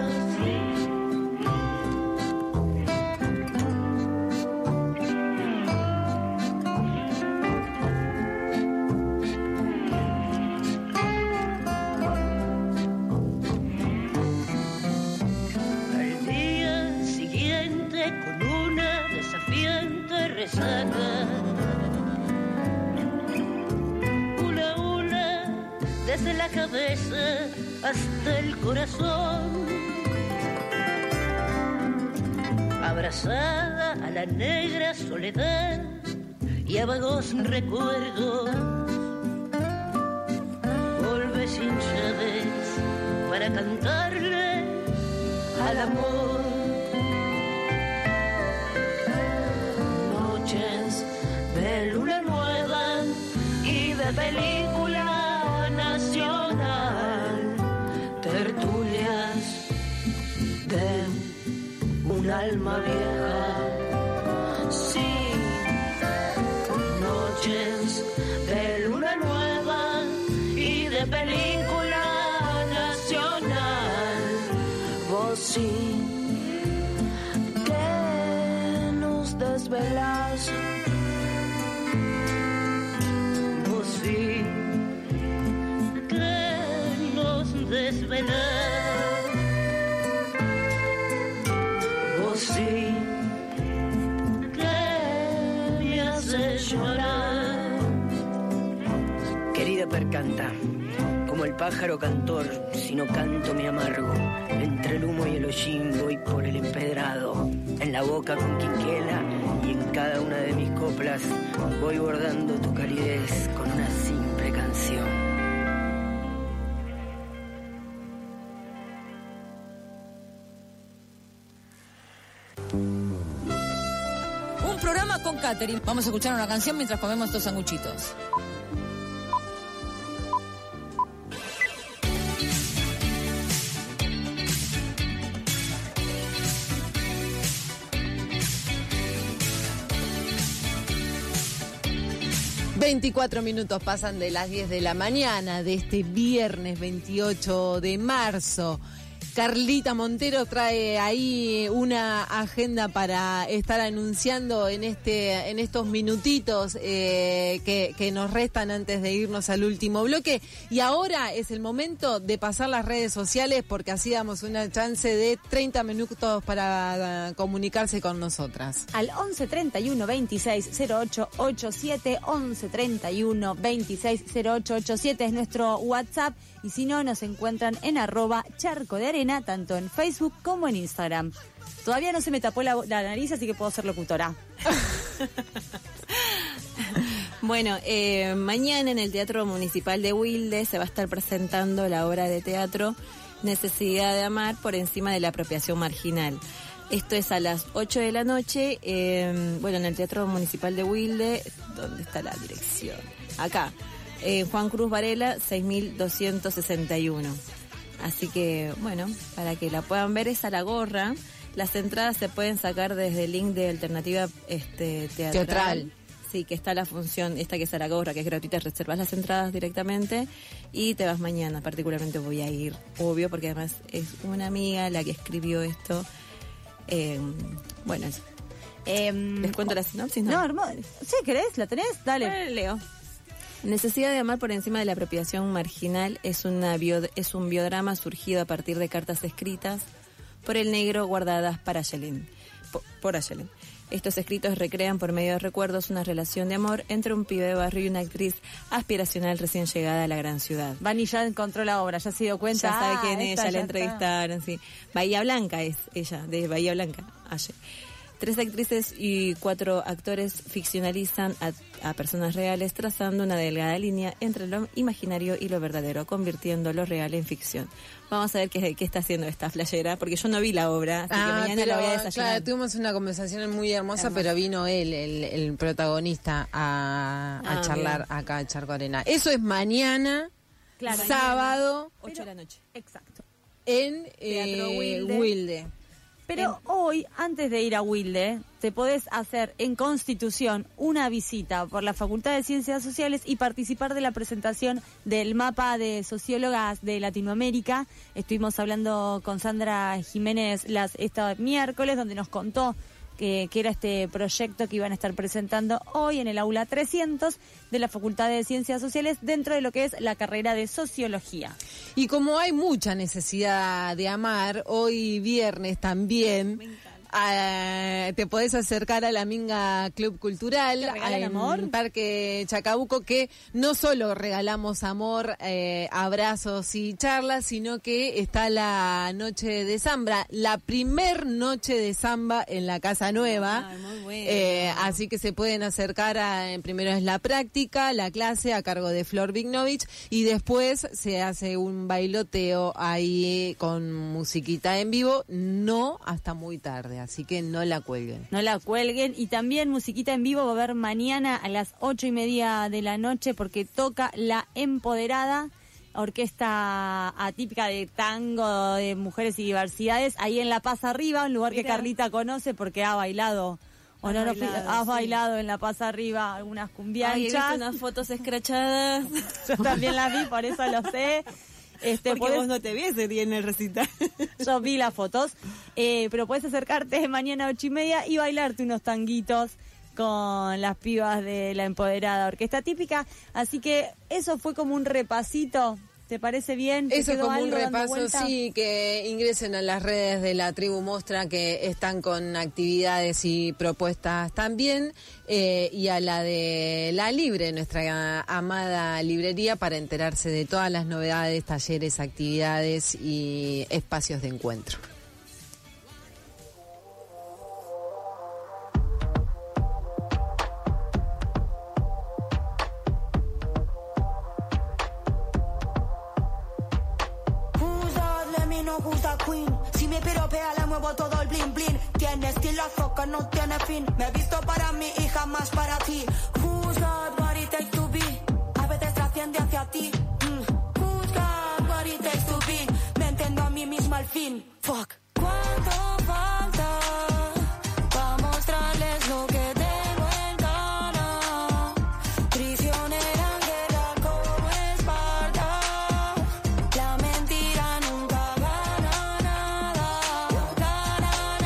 Una, desde la cabeza hasta el corazón, abrazada a la negra soledad y a vagos recuerdos, volve sin llaves para cantarle al amor. De luna nueva y de película nacional. Tertulias de un alma vieja. Sí, noches de luna nueva y de película nacional. Vos sí que nos desvelás. Sí, que nos desvelás. Vos sí, que me haces llorar. Querida percanta, como el pájaro cantor, si no canto me amargo. Entre el humo y el hollín voy por el empedrado. En la boca con quinquela y en cada una de mis coplas voy bordando tu calidez con una simple canción. Un programa con catering. Vamos a escuchar una canción mientras comemos estos sanguchitos. ...24 pasan de las 10 de la mañana... ...de este viernes 28 de marzo... Carlita Montero trae ahí una agenda para estar anunciando en estos minutitos que nos restan antes de irnos al último bloque. Y ahora es el momento de pasar las redes sociales porque así damos una chance de 30 minutos para comunicarse con nosotras. Al 11 31 26 08 87, 11 31 26 08 87 es nuestro WhatsApp. Y si no, nos encuentran en @charco de arena, tanto en Facebook como en Instagram. Todavía no se me tapó la nariz, así que puedo ser locutora. Bueno, mañana en el Teatro Municipal de Wilde se va a estar presentando la obra de teatro Necesidad de amar por encima de la apropiación marginal. Esto es a las 8 de la noche, en el Teatro Municipal de Wilde. ¿Dónde está la dirección? Acá, Juan Cruz Varela, 6261. Así que, bueno, para que la puedan ver, es a la gorra. Las entradas se pueden sacar desde el link de Alternativa Teatral. Sí, que está la función, esta que es a la gorra, que es gratuita, reservas las entradas directamente y te vas mañana. Particularmente voy a ir, obvio, porque además es una amiga la que escribió esto. Eso. ¿Les cuento la sinopsis? No, hermoso. ¿Sí querés? ¿La tenés? Dale. Leo. Necesidad de amar por encima de la apropiación marginal es un biodrama surgido a partir de cartas escritas por el negro guardadas para Ayelén. Por Ayelén. Estos escritos recrean por medio de recuerdos una relación de amor entre un pibe de barrio y una actriz aspiracional recién llegada a la gran ciudad. Vani ya encontró la obra, ya se dio cuenta. Ya sabe quién es, ya la entrevistaron, sí. Bahía Blanca es ella, de Bahía Blanca, Aye. 3 actrices y 4 actores ficcionalizan a personas reales, trazando una delgada línea entre lo imaginario y lo verdadero, convirtiendo lo real en ficción. Vamos a ver qué está haciendo esta flayera, porque yo no vi la obra, así que mañana la voy a desayunar. Claro, tuvimos una conversación muy hermosa, pero vino él, el protagonista, a charlar acá a Charco Arena. Eso es mañana, sábado, 8 de la noche. Exacto. En Wilde. Pero hoy, antes de ir a Wilde, te podés hacer en Constitución una visita por la Facultad de Ciencias Sociales y participar de la presentación del mapa de sociólogas de Latinoamérica. Estuvimos hablando con Sandra Jiménez este miércoles, donde nos contó que era este proyecto que iban a estar presentando hoy en el aula 300 de la Facultad de Ciencias Sociales dentro de lo que es la carrera de Sociología. Y como hay mucha necesidad de amar, hoy viernes también te podés acercar a la Minga Club Cultural en Parque Chacabuco, que no solo regalamos amor, abrazos y charlas, sino que está la noche de samba, la primer noche de samba en la Casa Nueva. Muy bueno. Así que se pueden acercar primero es la práctica, la clase a cargo de Flor Vignovich, y después se hace un bailoteo ahí con musiquita en vivo, no hasta muy tarde. Así que no la cuelguen. No la cuelguen. Y también musiquita en vivo va a haber mañana a las 8:30 de la noche, porque toca La Empoderada, orquesta atípica de tango de mujeres y diversidades, ahí en La Paz Arriba, un lugar que Carlita conoce porque ha bailado. Has bailado en La Paz Arriba algunas cumbianchas. He visto unas fotos escrachadas. Yo también las vi, por eso lo sé. Porque vos no te vi ese día en el recital. Yo vi las fotos, pero puedes acercarte mañana a 8:30 y bailarte unos tanguitos con las pibas de La Empoderada, orquesta típica. Así que eso fue como un repasito. ¿Te parece bien? Eso es como un repaso, sí, que ingresen a las redes de la Tribu Mostra, que están con actividades y propuestas también, y a la de La Libre, nuestra amada librería, para enterarse de todas las novedades, talleres, actividades y espacios de encuentro. Si me piropea le muevo todo el blin blin. Tiene estilazo que no tiene fin. Me he visto para mí y jamás para ti. Who's got what it takes to be? A veces trasciende hacia ti. Who's got what it takes to be? Me entiendo a mí misma al fin. Fuck. ¿Cuánto falta para mostrarles lo que tengo en gana? Prisionera en guerra como Esparta. La mentira nunca gana nada. Gana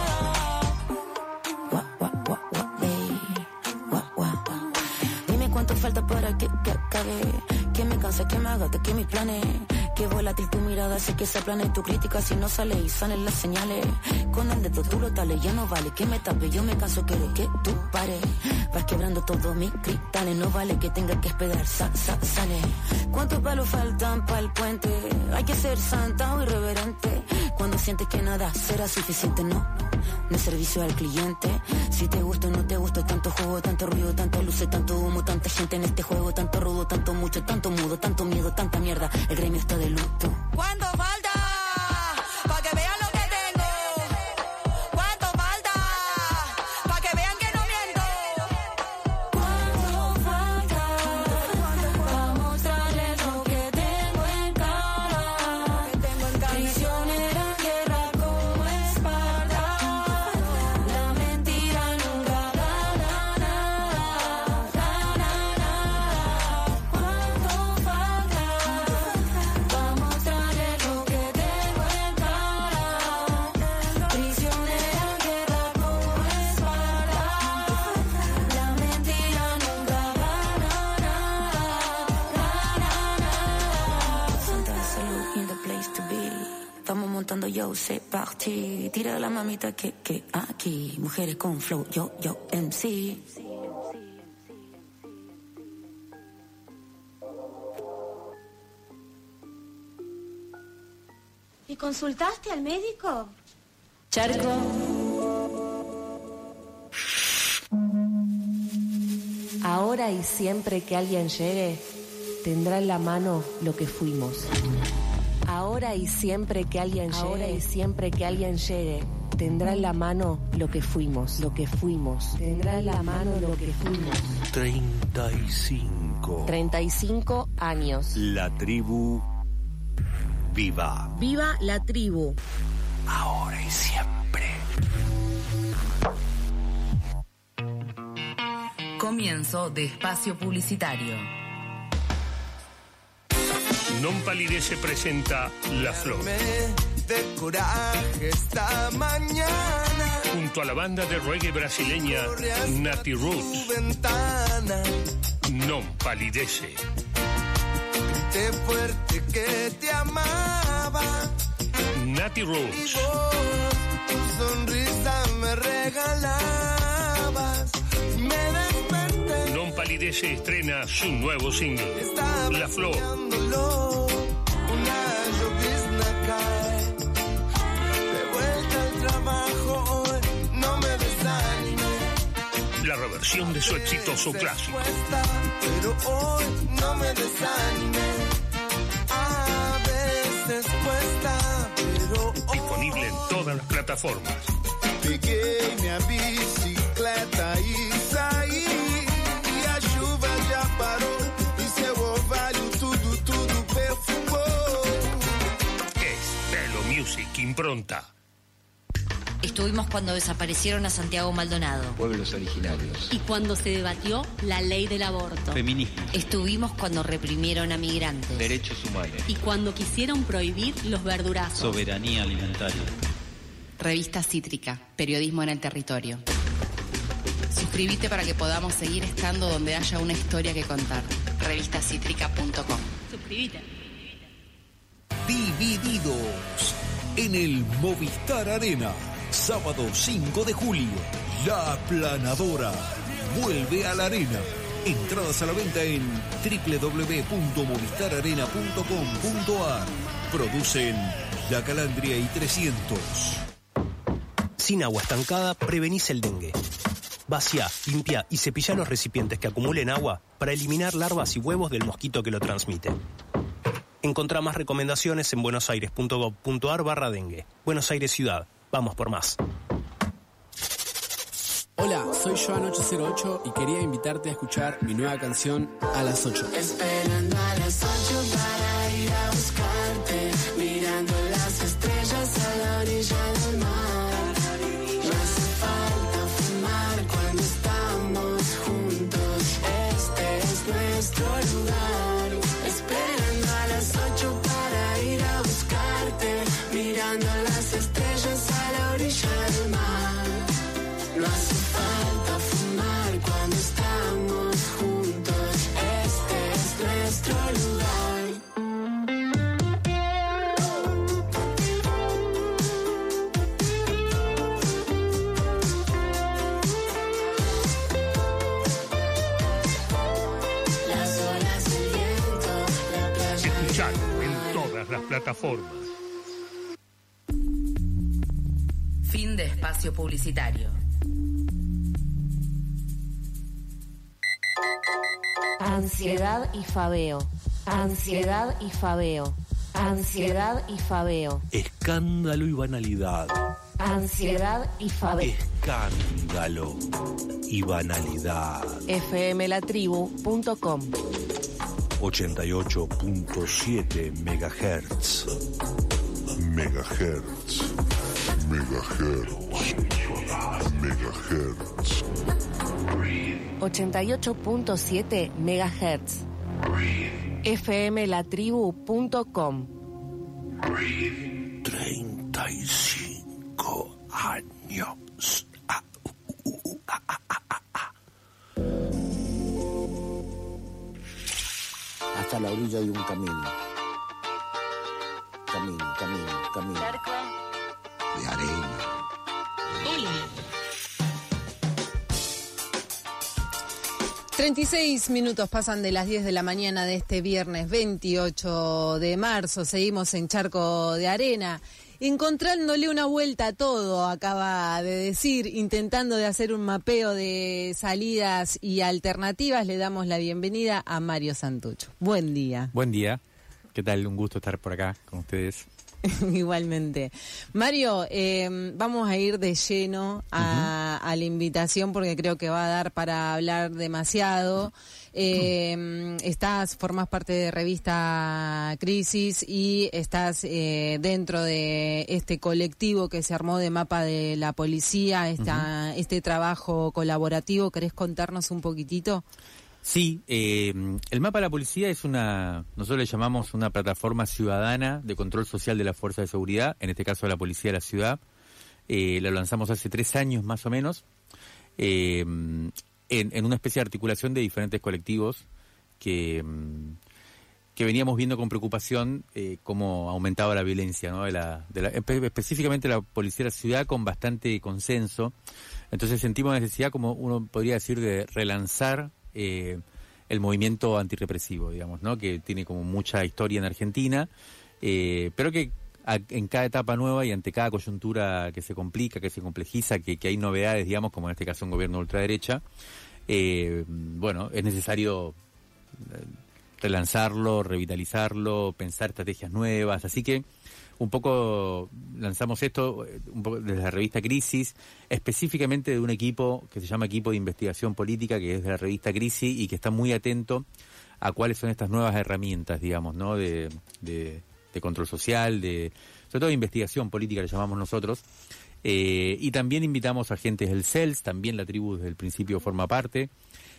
nada. Dime cuánto falta para que acabe. Que me canse, que me agote, que mis planes. Que volátil tu mirada, sé que se aplana y tu crítica si no sale y salen las señales. Con el dedo tú lo tales, ya no vale que me tape, yo me canso, quiero que tú pares. Vas quebrando todos mis cristales, no vale que tenga que esperar, sale. ¿Cuántos palos faltan para el puente? Hay que ser santa o irreverente. Cuando sientes que nada será suficiente, no es servicio al cliente. Si te gusta o no te gusta, tanto juego, tanto ruido, tanta luz, tanto humo, tanta tanta gente en este juego, tanto rudo, tanto mucho, tanto mudo, tanto miedo, tanta mierda. El gremio está de luto. ¿Cuánto falta? Pa' que vean lo que tengo. ¿Cuánto falta? Pa' que vean que no miento. ¿Cuánto falta? Pa' mostrarles lo que tengo en cara. Prisionera en guerra como Esparta. La mentira nunca gana nada. ¿Cuánto falta? Pa' mostrarles lo que tengo en cara. Prisionera en guerra como Esparta. La mentira nunca gana nada. Santa Salud in the place to be. Estamos montando yo, c'est parti. Tira la mamita que aquí. Mujeres con flow, yo, MC. ¿Y consultaste al médico? Charco. Ahora y siempre que alguien llegue, tendrá en la mano lo que fuimos. Ahora y siempre que alguien llegue, tendrá en la mano lo que fuimos, Tendrá en la mano lo que fuimos. 35. 35 años. La tribu viva. Viva la tribu. Ahora y siempre. Comienzo de espacio publicitario. Non Palidece presenta La Flor. De coraje esta mañana. Junto a la banda de reggae brasileña Nati Roots. Non Palidece. Grité fuerte que te amaba. Nati Roots. Tu sonrisa me regalabas. Me desperté. Non Palidece estrena su nuevo single, La Flor. Una llovizna cae. De vuelta al trabajo hoy, no me desanime. La reversión de su exitoso clásico. Pero hoy no me desanime. A veces cuesta, pero hoy. Disponible en todas las plataformas. Peguei minha bicicleta e saí. E a chuva já parou. E seu orvalho tudo perfumou. Es Pelo Music Impronta. Estuvimos cuando desaparecieron a Santiago Maldonado. Pueblos originarios. Y cuando se debatió la ley del aborto. Feminismo. Estuvimos cuando reprimieron a migrantes. Derechos humanos. Y cuando quisieron prohibir los verdurazos. Soberanía alimentaria. Revista Cítrica, periodismo en el territorio. Suscríbete para que podamos seguir estando donde haya una historia que contar. Revistacítrica.com. Suscríbete. Divididos en el Movistar Arena. Sábado 5 de julio. La Aplanadora vuelve a la arena. Entradas a la venta en www.movistararena.com.ar. Producen La Calandria y 300. Sin agua estancada, prevenís el dengue. Vacía, limpia y cepilla los recipientes que acumulen agua para eliminar larvas y huevos del mosquito que lo transmite. Encontrá más recomendaciones en buenosaires.gov.ar/dengue. Buenos Aires Ciudad. Vamos por más. Hola, soy Joan808 y quería invitarte a escuchar mi nueva canción A las 8. Esperando a las 8 para ir a buscarte. Mirando las estrellas a la orilla del mar. No hace falta fumar cuando estamos juntos. Este es nuestro lugar. Esperando a las 8 para ir a buscarte. Mirando las estrellas a la orilla del mar. No hace falta fumar cuando estamos juntos. Este es nuestro lugar. Las olas, el viento, la playa. Escuchalo en todas las plataformas. Fin de espacio publicitario. Ansiedad y fabeo. Ansiedad y fabeo. Ansiedad y fabeo. Escándalo y banalidad. Ansiedad y fabeo. Escándalo y banalidad. fmlatribu.com 88.7 MHz. Megahertz. 88.7 MHz. fmlatribu.com 35 años. Hasta la orilla de un camino. Camino. De arena. 36 minutos pasan de las 10 de la mañana de este viernes 28 de marzo. Seguimos en Charco de Arena, encontrándole una vuelta a todo, acaba de decir, intentando de hacer un mapeo de salidas y alternativas. Le damos la bienvenida a Mario Santucho. Buen día. Buen día. ¿Qué tal? Un gusto estar por acá con ustedes. Igualmente. Mario, vamos a ir de lleno a la invitación porque creo que va a dar para hablar demasiado. Formas parte de Revista Crisis y estás dentro de este colectivo que se armó de Mapa de la Policía, este trabajo colaborativo. ¿Querés contarnos un poquitito? Sí, el Mapa de la Policía es nosotros le llamamos una plataforma ciudadana de control social de la Fuerza de Seguridad, en este caso de la Policía de la Ciudad. Lo lanzamos hace 3 años más o menos, en una especie de articulación de diferentes colectivos que veníamos viendo con preocupación cómo aumentaba la violencia, ¿no? Específicamente la Policía de la Ciudad, con bastante consenso. Entonces sentimos la necesidad, como uno podría decir, de relanzar el movimiento antirrepresivo, digamos, ¿no? Que tiene como mucha historia en Argentina, pero que en cada etapa nueva y ante cada coyuntura que se complica, que se complejiza, que hay novedades, digamos, como en este caso un gobierno de ultraderecha, bueno, es necesario relanzarlo, revitalizarlo, pensar estrategias nuevas. Así que un poco lanzamos esto un poco desde la revista Crisis, específicamente de un equipo que se llama Equipo de Investigación Política, que es de la revista Crisis y que está muy atento a cuáles son estas nuevas herramientas, digamos, ¿no? de control social, sobre todo de investigación política, le llamamos nosotros. Y también invitamos a agentes del CELS, también la tribu desde el principio forma parte.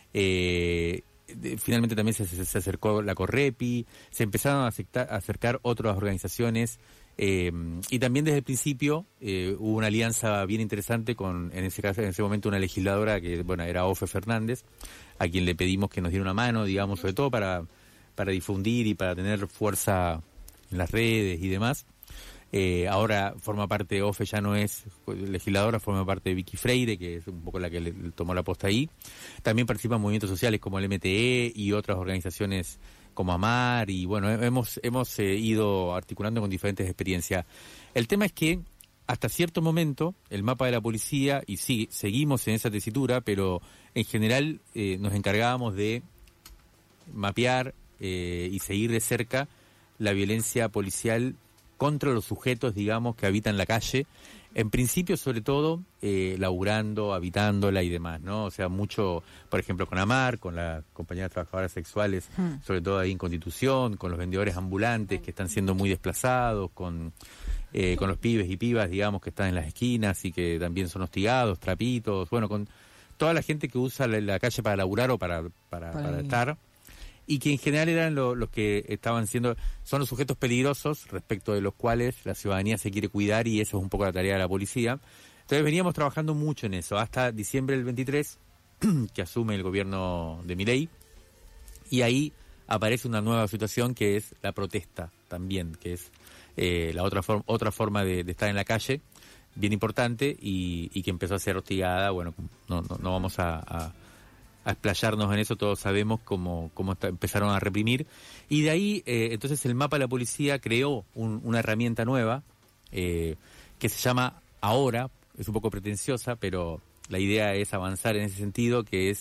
Finalmente también se acercó la Correpi, se empezaron a acercar otras organizaciones, y también desde el principio hubo una alianza bien interesante con, en ese momento, una legisladora que, bueno, era Ofe Fernández, a quien le pedimos que nos diera una mano, digamos, sobre todo para difundir y para tener fuerza en las redes y demás. Ahora forma parte, Ofe ya no es legisladora, forma parte de Vicky Freire, que es un poco la que le tomó la posta ahí. También participan movimientos sociales como el MTE y otras organizaciones como AMAR, y bueno, hemos ido articulando con diferentes experiencias. El tema es que hasta cierto momento el Mapa de la Policía, y sí, seguimos en esa tesitura, pero en general nos encargábamos de mapear y seguir de cerca la violencia policial contra los sujetos, digamos, que habitan la calle, en principio, sobre todo, laburando, habitándola y demás, ¿no? O sea, mucho, por ejemplo, con AMAR, con las compañeras trabajadoras sexuales, sobre todo ahí en Constitución, con los vendedores ambulantes que están siendo muy desplazados, con los pibes y pibas, digamos, que están en las esquinas y que también son hostigados, trapitos, bueno, con toda la gente que usa la calle para laburar o para estar, y que en general eran los que son los sujetos peligrosos respecto de los cuales la ciudadanía se quiere cuidar, y eso es un poco la tarea de la policía. Entonces veníamos trabajando mucho en eso, hasta diciembre del 23, que asume el gobierno de Milei, y ahí aparece una nueva situación que es la protesta también, que es la otra forma de estar en la calle, bien importante, y que empezó a ser hostigada. Bueno, no vamos a explayarnos en eso, todos sabemos cómo empezaron a reprimir, y de ahí entonces el Mapa de la Policía creó una herramienta nueva que se llama Ahora, es un poco pretenciosa, pero la idea es avanzar en ese sentido, que es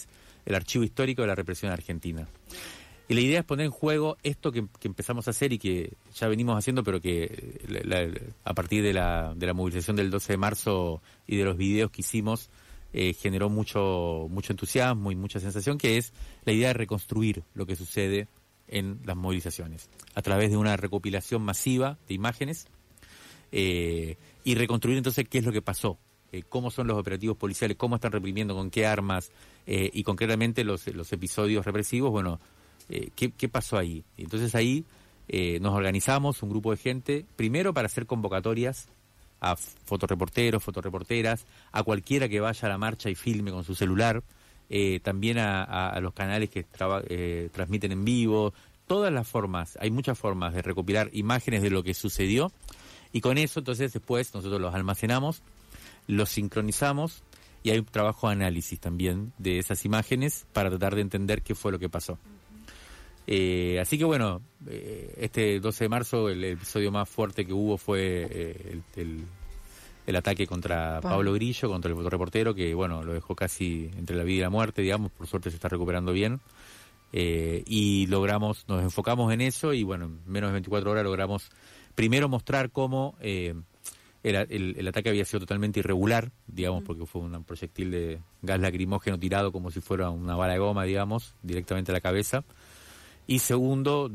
el archivo histórico de la represión argentina. Y la idea es poner en juego esto que empezamos a hacer y que ya venimos haciendo, pero que a partir de la movilización del 12 de marzo y de los videos que hicimos, generó mucho entusiasmo y mucha sensación, que es la idea de reconstruir lo que sucede en las movilizaciones, a través de una recopilación masiva de imágenes, y reconstruir entonces qué es lo que pasó, cómo son los operativos policiales, cómo están reprimiendo, con qué armas, y concretamente los episodios represivos, bueno, ¿qué pasó ahí? Y entonces ahí nos organizamos, un grupo de gente, primero para hacer convocatorias a fotoreporteros, fotoreporteras, a cualquiera que vaya a la marcha y filme con su celular, también a los canales que transmiten en vivo, todas las formas, hay muchas formas de recopilar imágenes de lo que sucedió, y con eso entonces después nosotros los almacenamos, los sincronizamos, y hay un trabajo de análisis también de esas imágenes para tratar de entender qué fue lo que pasó. Así que bueno, este 12 de marzo el episodio más fuerte que hubo fue el ataque contra Pablo Grillo, contra el fotoreportero, que bueno, lo dejó casi entre la vida y la muerte, digamos, por suerte se está recuperando bien, y nos enfocamos en eso, y bueno, en menos de 24 horas logramos primero mostrar cómo el ataque había sido totalmente irregular, digamos, porque fue un proyectil de gas lacrimógeno tirado como si fuera una bala de goma, digamos, directamente a la cabeza. Y segundo,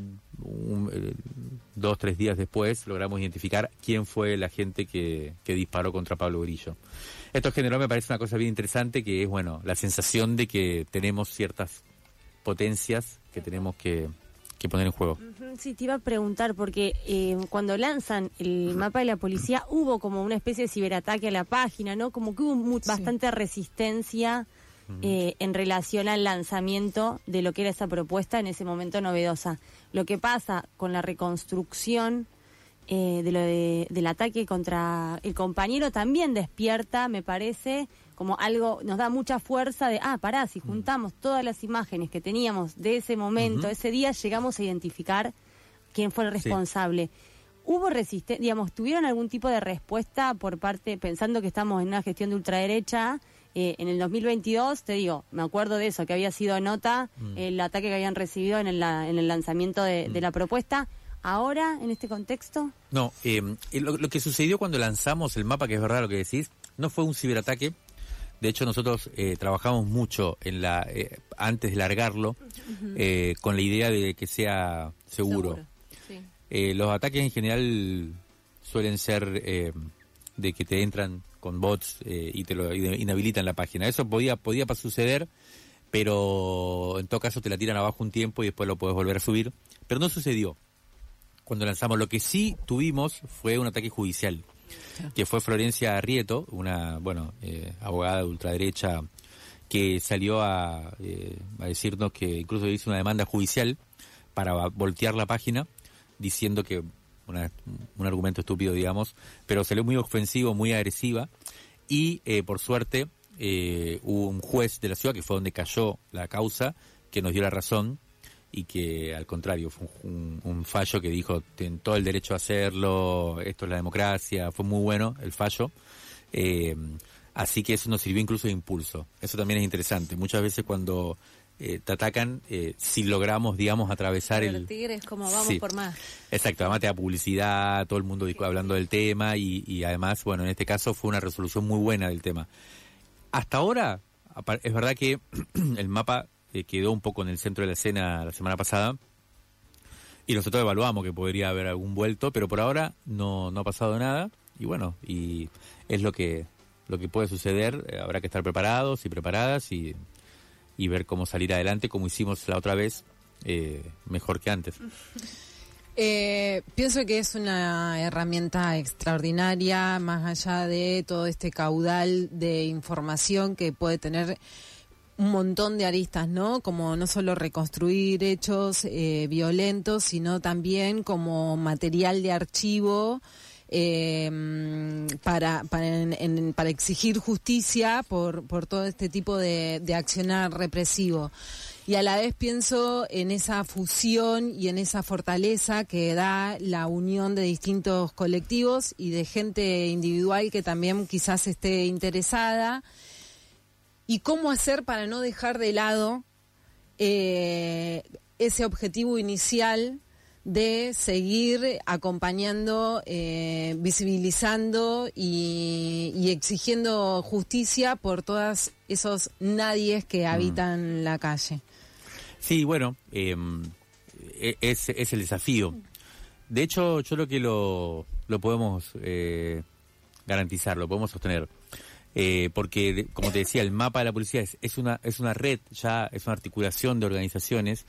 2-3 días después, logramos identificar quién fue el agente que disparó contra Pablo Grillo. Esto generó, me parece, una cosa bien interesante, que es, bueno, la sensación de que tenemos ciertas potencias que tenemos que poner en juego. Sí, te iba a preguntar, porque cuando lanzan el mapa de la policía, hubo como una especie de ciberataque a la página, ¿no? Como que hubo bastante resistencia en relación al lanzamiento de lo que era esa propuesta en ese momento novedosa. Lo que pasa con la reconstrucción del ataque contra el compañero también despierta, me parece, como algo, nos da mucha fuerza de, si juntamos todas las imágenes que teníamos de ese momento, ese día, llegamos a identificar quién fue el responsable. ¿Hubo resistencia, digamos, tuvieron algún tipo de respuesta por parte, pensando que estamos en una gestión de ultraderecha? En el 2022, te digo, me acuerdo de eso, que había sido nota el ataque que habían recibido en el lanzamiento de la propuesta. ¿Ahora, en este contexto? No, lo que sucedió cuando lanzamos el mapa, que es verdad lo que decís, no fue un ciberataque. De hecho, nosotros trabajamos mucho antes de largarlo, con la idea de que sea seguro. Sí. Los ataques en general suelen ser de que te entran con bots y te lo inhabilitan la página. Eso podía suceder, pero en todo caso te la tiran abajo un tiempo y después lo podés volver a subir. Pero no sucedió cuando lanzamos. Lo que sí tuvimos fue un ataque judicial, que fue Florencia Arrieto, una abogada de ultraderecha, que salió a decirnos que incluso hizo una demanda judicial para voltear la página, diciendo que un argumento estúpido, digamos, pero salió muy ofensivo, muy agresiva, y por suerte hubo un juez de la ciudad, que fue donde cayó la causa, que nos dio la razón, y que al contrario fue un fallo que dijo, tienen todo el derecho a hacerlo, esto es la democracia. Fue muy bueno el fallo, así que eso nos sirvió incluso de impulso. Eso también es interesante. Muchas veces cuando te atacan, si logramos, digamos, atravesar el es como vamos por más. Exacto, además te da publicidad, todo el mundo hablando del tema, y además, bueno, en este caso fue una resolución muy buena del tema. Hasta ahora, es verdad que el mapa quedó un poco en el centro de la escena la semana pasada, y nosotros evaluamos que podría haber algún vuelto, pero por ahora no ha pasado nada, y bueno, y es lo que puede suceder. Habrá que estar preparados y preparadas y ver cómo salir adelante, como hicimos la otra vez, mejor que antes. Pienso que es una herramienta extraordinaria, más allá de todo este caudal de información que puede tener un montón de aristas, ¿no? Como no solo reconstruir hechos violentos, sino también como material de archivo para exigir justicia por todo este tipo de accionar represivo. Y a la vez pienso en esa fusión y en esa fortaleza que da la unión de distintos colectivos y de gente individual que también quizás esté interesada. y cómo hacer para no dejar de lado ese objetivo inicial de seguir acompañando, visibilizando y exigiendo justicia por todos esos nadies que habitan la calle. Sí, bueno, es el desafío. De hecho, yo creo que lo podemos garantizar, lo podemos sostener. Porque, como te decía, el mapa de la policía es una red, ya es una articulación de organizaciones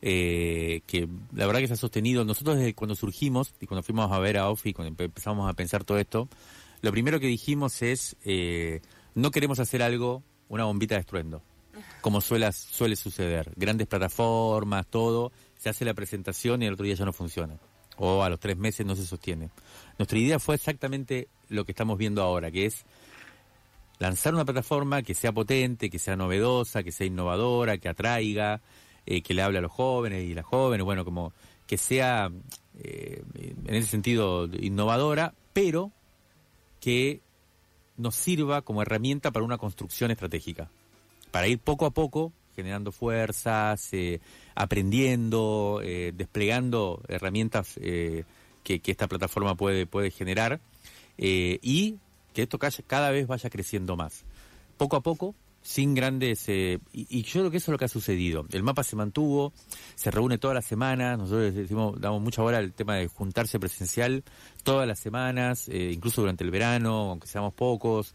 que la verdad que se ha sostenido. Nosotros desde cuando surgimos y cuando fuimos a ver a OFI, cuando empezamos a pensar todo esto, lo primero que dijimos es no queremos hacer algo, una bombita de estruendo, como suele suceder. Grandes plataformas, todo, se hace la presentación y el otro día ya no funciona. O a los 3 meses no se sostiene. Nuestra idea fue exactamente lo que estamos viendo ahora, que es lanzar una plataforma que sea potente, que sea novedosa, que sea innovadora, que atraiga, que le hable a los jóvenes y las jóvenes, bueno, como que sea en ese sentido innovadora, pero que nos sirva como herramienta para una construcción estratégica, para ir poco a poco generando fuerzas, aprendiendo, desplegando herramientas que esta plataforma puede generar, y que esto cada vez vaya creciendo más. Poco a poco, sin grandes... y yo creo que eso es lo que ha sucedido. El mapa se mantuvo, se reúne todas las semanas, nosotros damos mucha bola al tema de juntarse presencial todas las semanas, incluso durante el verano, aunque seamos pocos.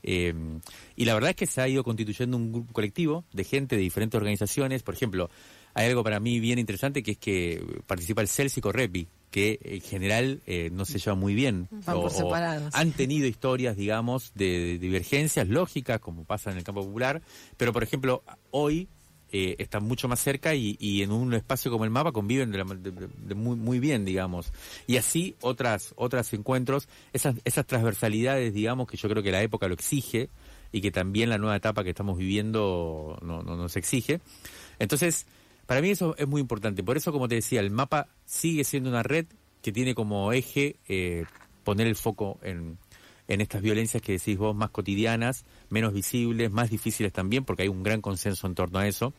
Y la verdad es que se ha ido constituyendo un grupo colectivo de gente de diferentes organizaciones. Por ejemplo, hay algo para mí bien interesante, que es que participa el CELS y Correpi, que en general no se llevan muy bien. Van por separados. Han tenido historias, digamos, de divergencias lógicas, como pasa en el campo popular, pero por ejemplo, hoy están mucho más cerca y en un espacio como el mapa conviven muy bien, digamos. Y así otros encuentros, esas transversalidades, digamos, que yo creo que la época lo exige y que también la nueva etapa que estamos viviendo nos exige. Entonces, para mí eso es muy importante. Por eso, como te decía, el mapa sigue siendo una red que tiene como eje poner el foco en estas violencias que decís vos, más cotidianas, menos visibles, más difíciles también, porque hay un gran consenso en torno a eso.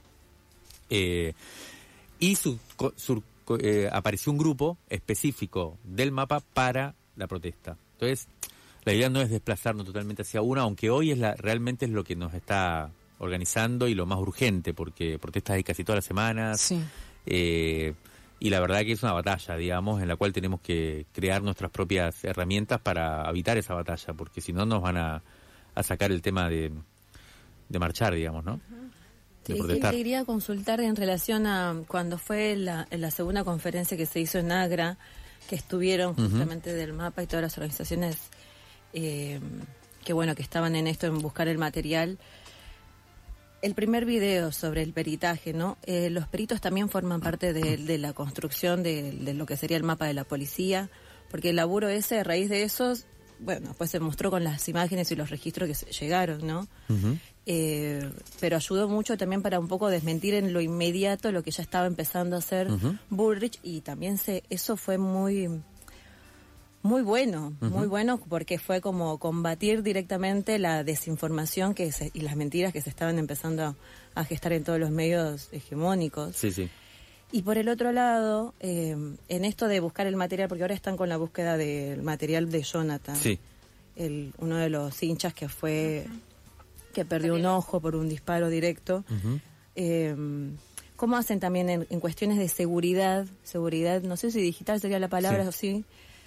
Y apareció un grupo específico del mapa para la protesta. Entonces, la idea no es desplazarnos totalmente hacia una, aunque hoy realmente es lo que nos está organizando y lo más urgente, porque protestas hay casi todas las semanas. Sí. Y la verdad que es una batalla, digamos, en la cual tenemos que crear nuestras propias herramientas para evitar esa batalla, porque si no nos van a sacar el tema de marchar, digamos, ¿no? De protestar. Te quería consultar en relación a cuando fue la segunda conferencia que se hizo en Agra, que estuvieron justamente del mapa y todas las organizaciones que estaban en esto, en buscar el material. El primer video sobre el peritaje, ¿no? Los peritos también forman parte de la construcción de lo que sería el mapa de la policía, porque el laburo ese, a raíz de eso, bueno, pues se mostró con las imágenes y los registros que llegaron, ¿no? Pero ayudó mucho también para un poco desmentir en lo inmediato lo que ya estaba empezando a hacer Bullrich, y también eso fue muy bueno, muy bueno, porque fue como combatir directamente la desinformación y las mentiras que se estaban empezando a gestar en todos los medios hegemónicos. Sí, sí. Y por el otro lado, en esto de buscar el material, porque ahora están con la búsqueda del material de Jonathan, sí, uno de los hinchas que perdió un ojo por un disparo directo. ¿Cómo hacen también en cuestiones de seguridad, no sé si digital sería la palabra, o sí,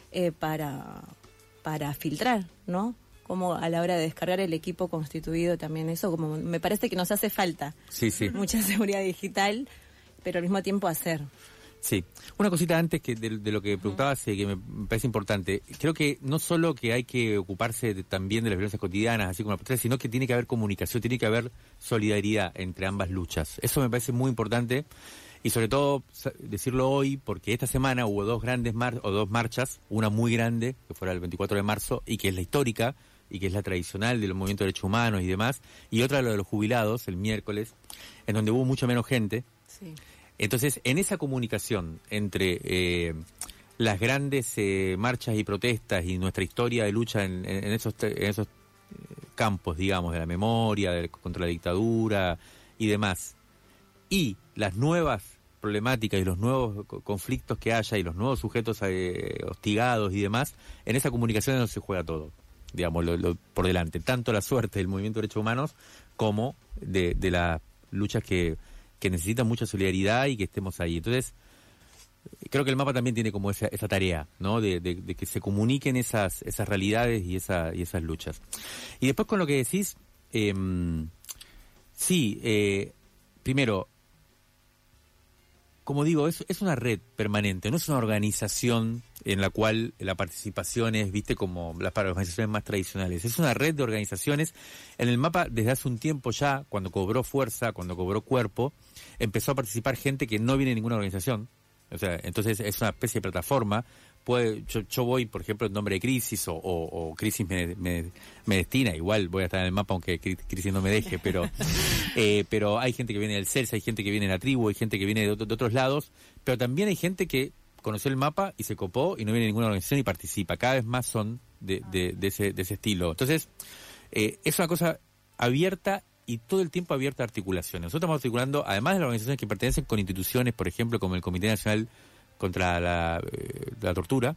para filtrar, ¿no? Como a la hora de descargar el equipo constituido también, eso como me parece que nos hace falta. Sí, sí. Mucha seguridad digital, pero al mismo tiempo hacer. Sí. Una cosita antes de lo que preguntabas, que me parece importante. Creo que no solo que hay que ocuparse también de las violencias cotidianas, así como la protesta, sino que tiene que haber comunicación, tiene que haber solidaridad entre ambas luchas. Eso me parece muy importante. Y sobre todo decirlo hoy, porque esta semana hubo dos marchas, una muy grande, que fue el 24 de marzo, y que es la histórica, y que es la tradicional de los movimientos de derechos humanos y demás, y otra lo de los jubilados, el miércoles, en donde hubo mucho menos gente. Sí. Entonces, en esa comunicación entre las grandes marchas y protestas y nuestra historia de lucha en esos campos, digamos, de la memoria, contra la dictadura y demás, y las nuevas problemáticas y los nuevos conflictos que haya y los nuevos sujetos hostigados y demás, en esa comunicación no se juega todo, digamos, por delante, tanto la suerte del movimiento de derechos humanos como de las luchas que necesitan mucha solidaridad y que estemos ahí. Entonces, creo que el mapa también tiene como esa tarea, ¿no? De que se comuniquen esas realidades y esas luchas. Y después con lo que decís, primero, como digo, es una red permanente, no es una organización en la cual la participación es, viste, como las organizaciones más tradicionales. Es una red de organizaciones. En el mapa, desde hace un tiempo ya, cuando cobró fuerza, cuando cobró cuerpo, empezó a participar gente que no viene de ninguna organización. O sea, entonces es una especie de plataforma. Yo voy, por ejemplo, en nombre de Crisis o Crisis me destina, igual voy a estar en el mapa aunque Crisis no me deje, pero hay gente que viene del CELS, hay gente que viene de la tribu, hay gente que viene de otros lados, pero también hay gente que conoció el mapa y se copó y no viene de ninguna organización y participa. Cada vez más son de ese estilo. Entonces, es una cosa abierta y todo el tiempo abierta a articulaciones. Nosotros estamos articulando, además de las organizaciones que pertenecen con instituciones, por ejemplo, como el Comité Nacional contra la Tortura,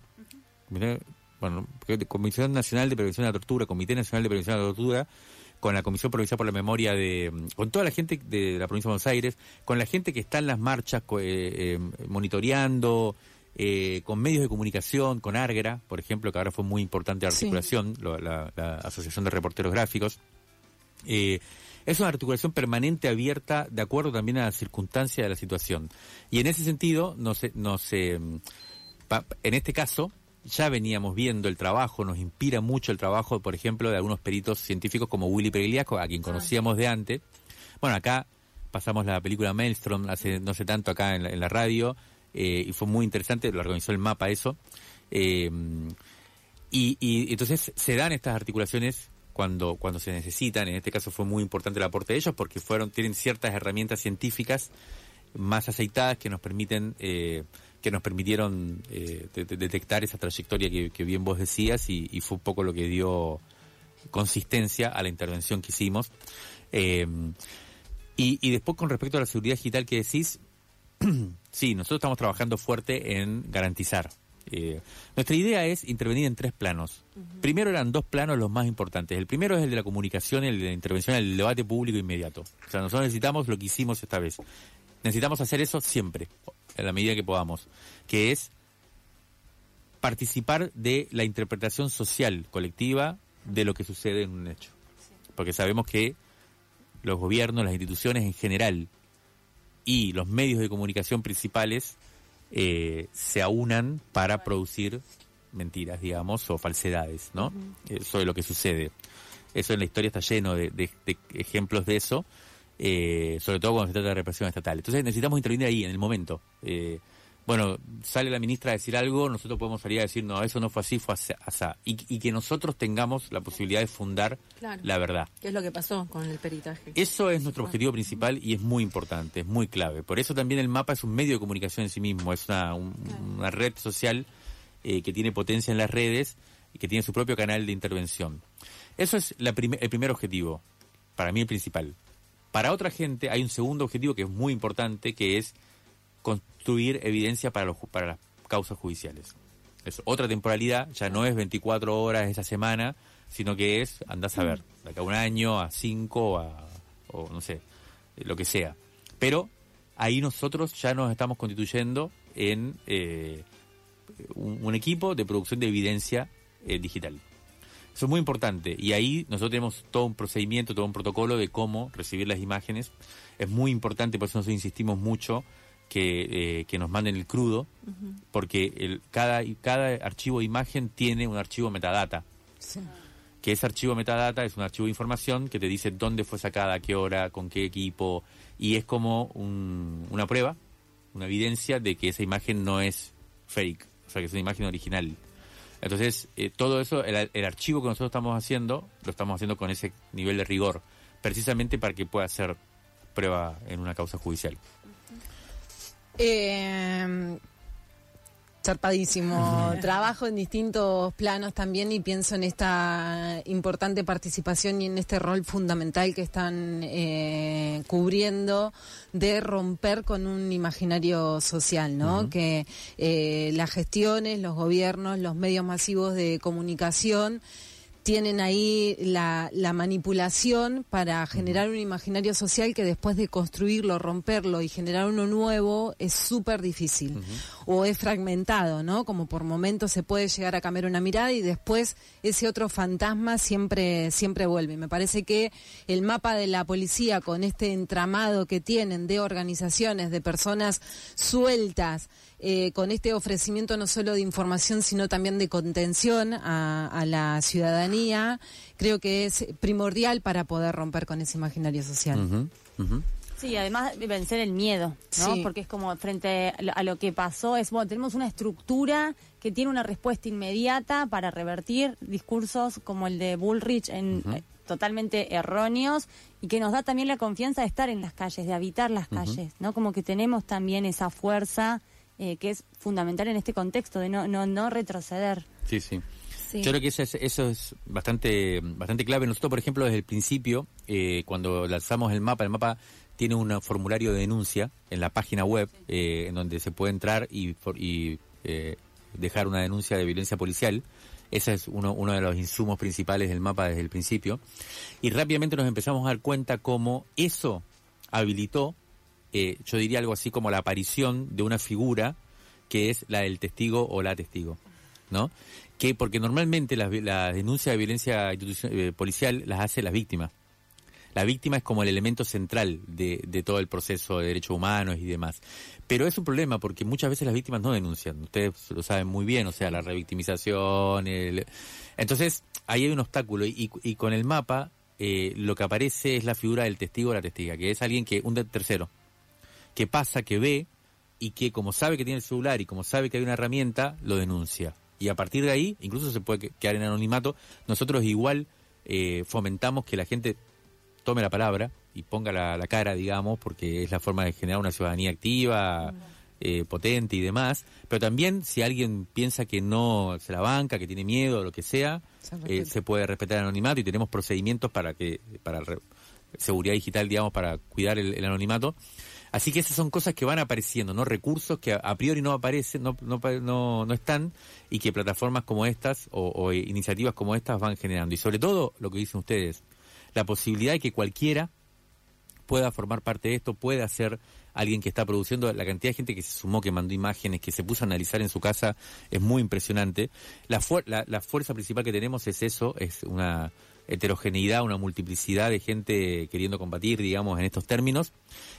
Comisión Nacional de Prevención de la Tortura, Comité Nacional de Prevención de la Tortura, con la Comisión Provincial por la Memoria, con toda la gente de la Provincia de Buenos Aires, con la gente que está en las marchas monitoreando, con medios de comunicación, con Árgara, por ejemplo, que ahora fue muy importante la articulación, sí. la Asociación de Reporteros Gráficos. Es una articulación permanente, abierta, de acuerdo también a la circunstancia de la situación. Y en ese sentido, en este caso, ya veníamos viendo el trabajo, nos inspira mucho el trabajo, por ejemplo, de algunos peritos científicos como Willy Pegliasco, a quien conocíamos de antes. Bueno, acá pasamos la película Maelstrom no hace tanto acá en la radio, y fue muy interesante, lo organizó el mapa eso. Y entonces se dan estas articulaciones cuando se necesitan. En este caso fue muy importante el aporte de ellos porque tienen ciertas herramientas científicas más aceitadas que nos permitieron detectar esa trayectoria que bien vos decías y fue un poco lo que dio consistencia a la intervención que hicimos. Y después con respecto a la seguridad digital que decís, sí, nosotros estamos trabajando fuerte en garantizar. Nuestra idea es intervenir en 3 planos. Primero eran 2 planos los más importantes. El primero es el de la comunicación, el de la intervención, el debate público inmediato. O sea, nosotros necesitamos lo que hicimos esta vez. Necesitamos hacer eso siempre, en la medida que podamos, que es participar de la interpretación social colectiva de lo que sucede en un hecho. Porque sabemos que los gobiernos, las instituciones en general y los medios de comunicación principales se aunan para producir mentiras, digamos, o falsedades, ¿no? Eso es lo que sucede. Eso en la historia está lleno de ejemplos de eso, sobre todo cuando se trata de represión estatal. Entonces necesitamos intervenir ahí, en el momento. Sale la ministra a decir algo, nosotros podemos salir a decir, no, eso no fue así, fue asá. Y que nosotros tengamos la posibilidad de fundar la verdad. ¿Qué es lo que pasó con el peritaje? Eso es nuestro objetivo principal y es muy importante, es muy clave. Por eso también el mapa es un medio de comunicación en sí mismo, es una red social que tiene potencia en las redes y que tiene su propio canal de intervención. Eso es el primer objetivo, para mí el principal. Para otra gente hay un segundo objetivo que es muy importante, que es construir evidencia para las causas judiciales. Es otra temporalidad, ya no es 24 horas esa semana, sino que es, andás a ver, de acá a un año, a 5, o no sé, lo que sea. Pero ahí nosotros ya nos estamos constituyendo en un equipo de producción de evidencia digital. Eso es muy importante y ahí nosotros tenemos todo un procedimiento, todo un protocolo de cómo recibir las imágenes. Es muy importante, por eso nosotros insistimos mucho que nos manden el crudo, porque cada archivo de imagen tiene un archivo metadata. Sí. Que ese archivo metadata es un archivo de información que te dice dónde fue sacada, a qué hora, con qué equipo, y es como una prueba, una evidencia de que esa imagen no es fake, o sea que es una imagen original. Entonces, todo eso, el archivo que nosotros estamos haciendo, lo estamos haciendo con ese nivel de rigor, precisamente para que pueda ser prueba en una causa judicial. Zarpadísimo. Trabajo en distintos planos también y pienso en esta importante participación y en este rol fundamental que están cubriendo de romper con un imaginario social, ¿no? Que las gestiones, los gobiernos, los medios masivos de comunicación tienen ahí la manipulación para generar un imaginario social que después de construirlo, romperlo y generar uno nuevo es súper difícil. O es fragmentado, ¿no? Como por momentos se puede llegar a cambiar una mirada y después ese otro fantasma siempre vuelve. Y me parece que el mapa de la policía, con este entramado que tienen de organizaciones, de personas sueltas, con este ofrecimiento no solo de información, sino también de contención a la ciudadanía, creo que es primordial para poder romper con ese imaginario social. Sí, además de vencer el miedo, ¿no? Sí. Porque es como frente a lo que pasó, tenemos una estructura que tiene una respuesta inmediata para revertir discursos como el de Bullrich totalmente erróneos, y que nos da también la confianza de estar en las calles, de habitar las calles, ¿no? Como que tenemos también esa fuerza que es fundamental en este contexto, de no retroceder. Sí. Yo creo que eso es bastante clave. Nosotros, por ejemplo, desde el principio, cuando lanzamos el mapa tiene un formulario de denuncia en la página web, en donde se puede entrar y dejar una denuncia de violencia policial. Ese es uno de los insumos principales del mapa desde el principio. Y rápidamente nos empezamos a dar cuenta cómo eso habilitó, yo diría algo así como la aparición de una figura que es la del testigo o la testigo, ¿no? Porque normalmente las denuncias de violencia policial las hace las víctimas. La víctima es como el elemento central de todo el proceso de derechos humanos y demás. Pero es un problema porque muchas veces las víctimas no denuncian. Ustedes lo saben muy bien, o sea, la revictimización. Entonces, ahí hay un obstáculo. Y con el mapa, lo que aparece es la figura del testigo o la testiga, que es alguien un tercero, que pasa, que ve, y que como sabe que tiene el celular y como sabe que hay una herramienta, lo denuncia. Y a partir de ahí, incluso se puede quedar en anonimato. Nosotros igual fomentamos que la gente tome la palabra y ponga la cara, digamos, porque es la forma de generar una ciudadanía activa, potente y demás. Pero también, si alguien piensa que no se la banca, que tiene miedo o lo que sea, se puede respetar el anonimato, y tenemos procedimientos para seguridad digital, digamos, para cuidar el anonimato. Así que esas son cosas que van apareciendo, ¿no? Recursos que a priori no aparecen, no están, y que plataformas como estas o iniciativas como estas van generando. Y sobre todo, lo que dicen ustedes, la posibilidad de que cualquiera pueda formar parte de esto, pueda ser alguien que está produciendo. La cantidad de gente que se sumó, que mandó imágenes, que se puso a analizar en su casa, es muy impresionante. La fuerza principal que tenemos es eso, es una heterogeneidad, una multiplicidad de gente queriendo combatir, digamos, en estos términos,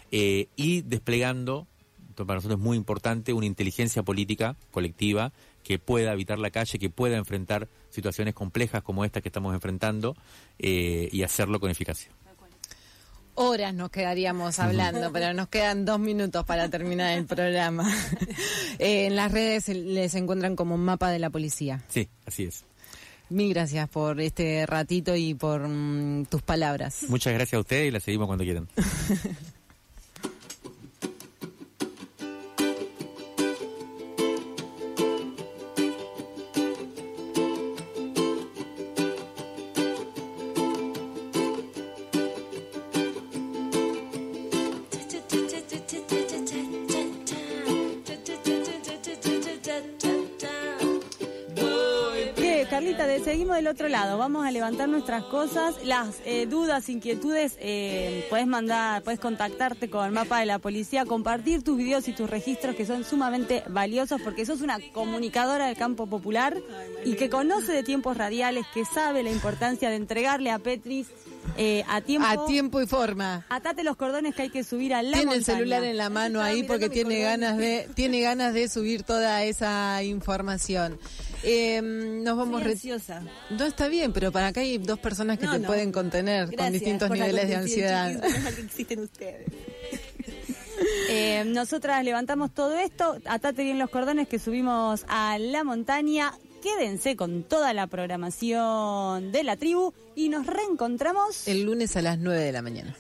y desplegando, para nosotros es muy importante, una inteligencia política colectiva que pueda habitar la calle, que pueda enfrentar situaciones complejas como estas que estamos enfrentando, y hacerlo con eficacia. Horas nos quedaríamos hablando, pero nos quedan 2 minutos para terminar el programa. En las redes les encuentran como Mapa de la Policía. Sí, así es. Mil gracias por este ratito y por tus palabras. Muchas gracias a ustedes y la seguimos cuando quieran. Carlita, seguimos del otro lado. Vamos a levantar nuestras cosas. Las dudas, inquietudes, puedes contactarte con el Mapa de la Policía, compartir tus videos y tus registros, que son sumamente valiosos, porque sos una comunicadora del campo popular y que conoce de tiempos radiales, que sabe la importancia de entregarle a Petris a tiempo y forma. Atate los cordones que hay que subir a la Tiene montaña. el celular en la mano ahí porque tiene ganas de subir toda esa información. Nos vamos ansiosa. No, está bien, pero para acá hay 2 personas que te pueden contener. Gracias, con distintos niveles de ansiedad. Que existen ustedes. Nosotras levantamos todo esto. Atate bien los cordones que subimos a la montaña. Quédense con toda la programación de la tribu y nos reencontramos el lunes a las 9 de la mañana.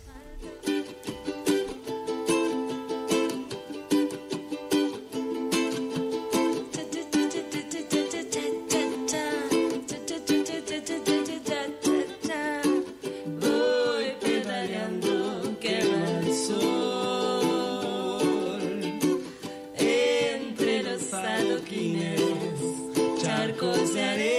charcos de arena.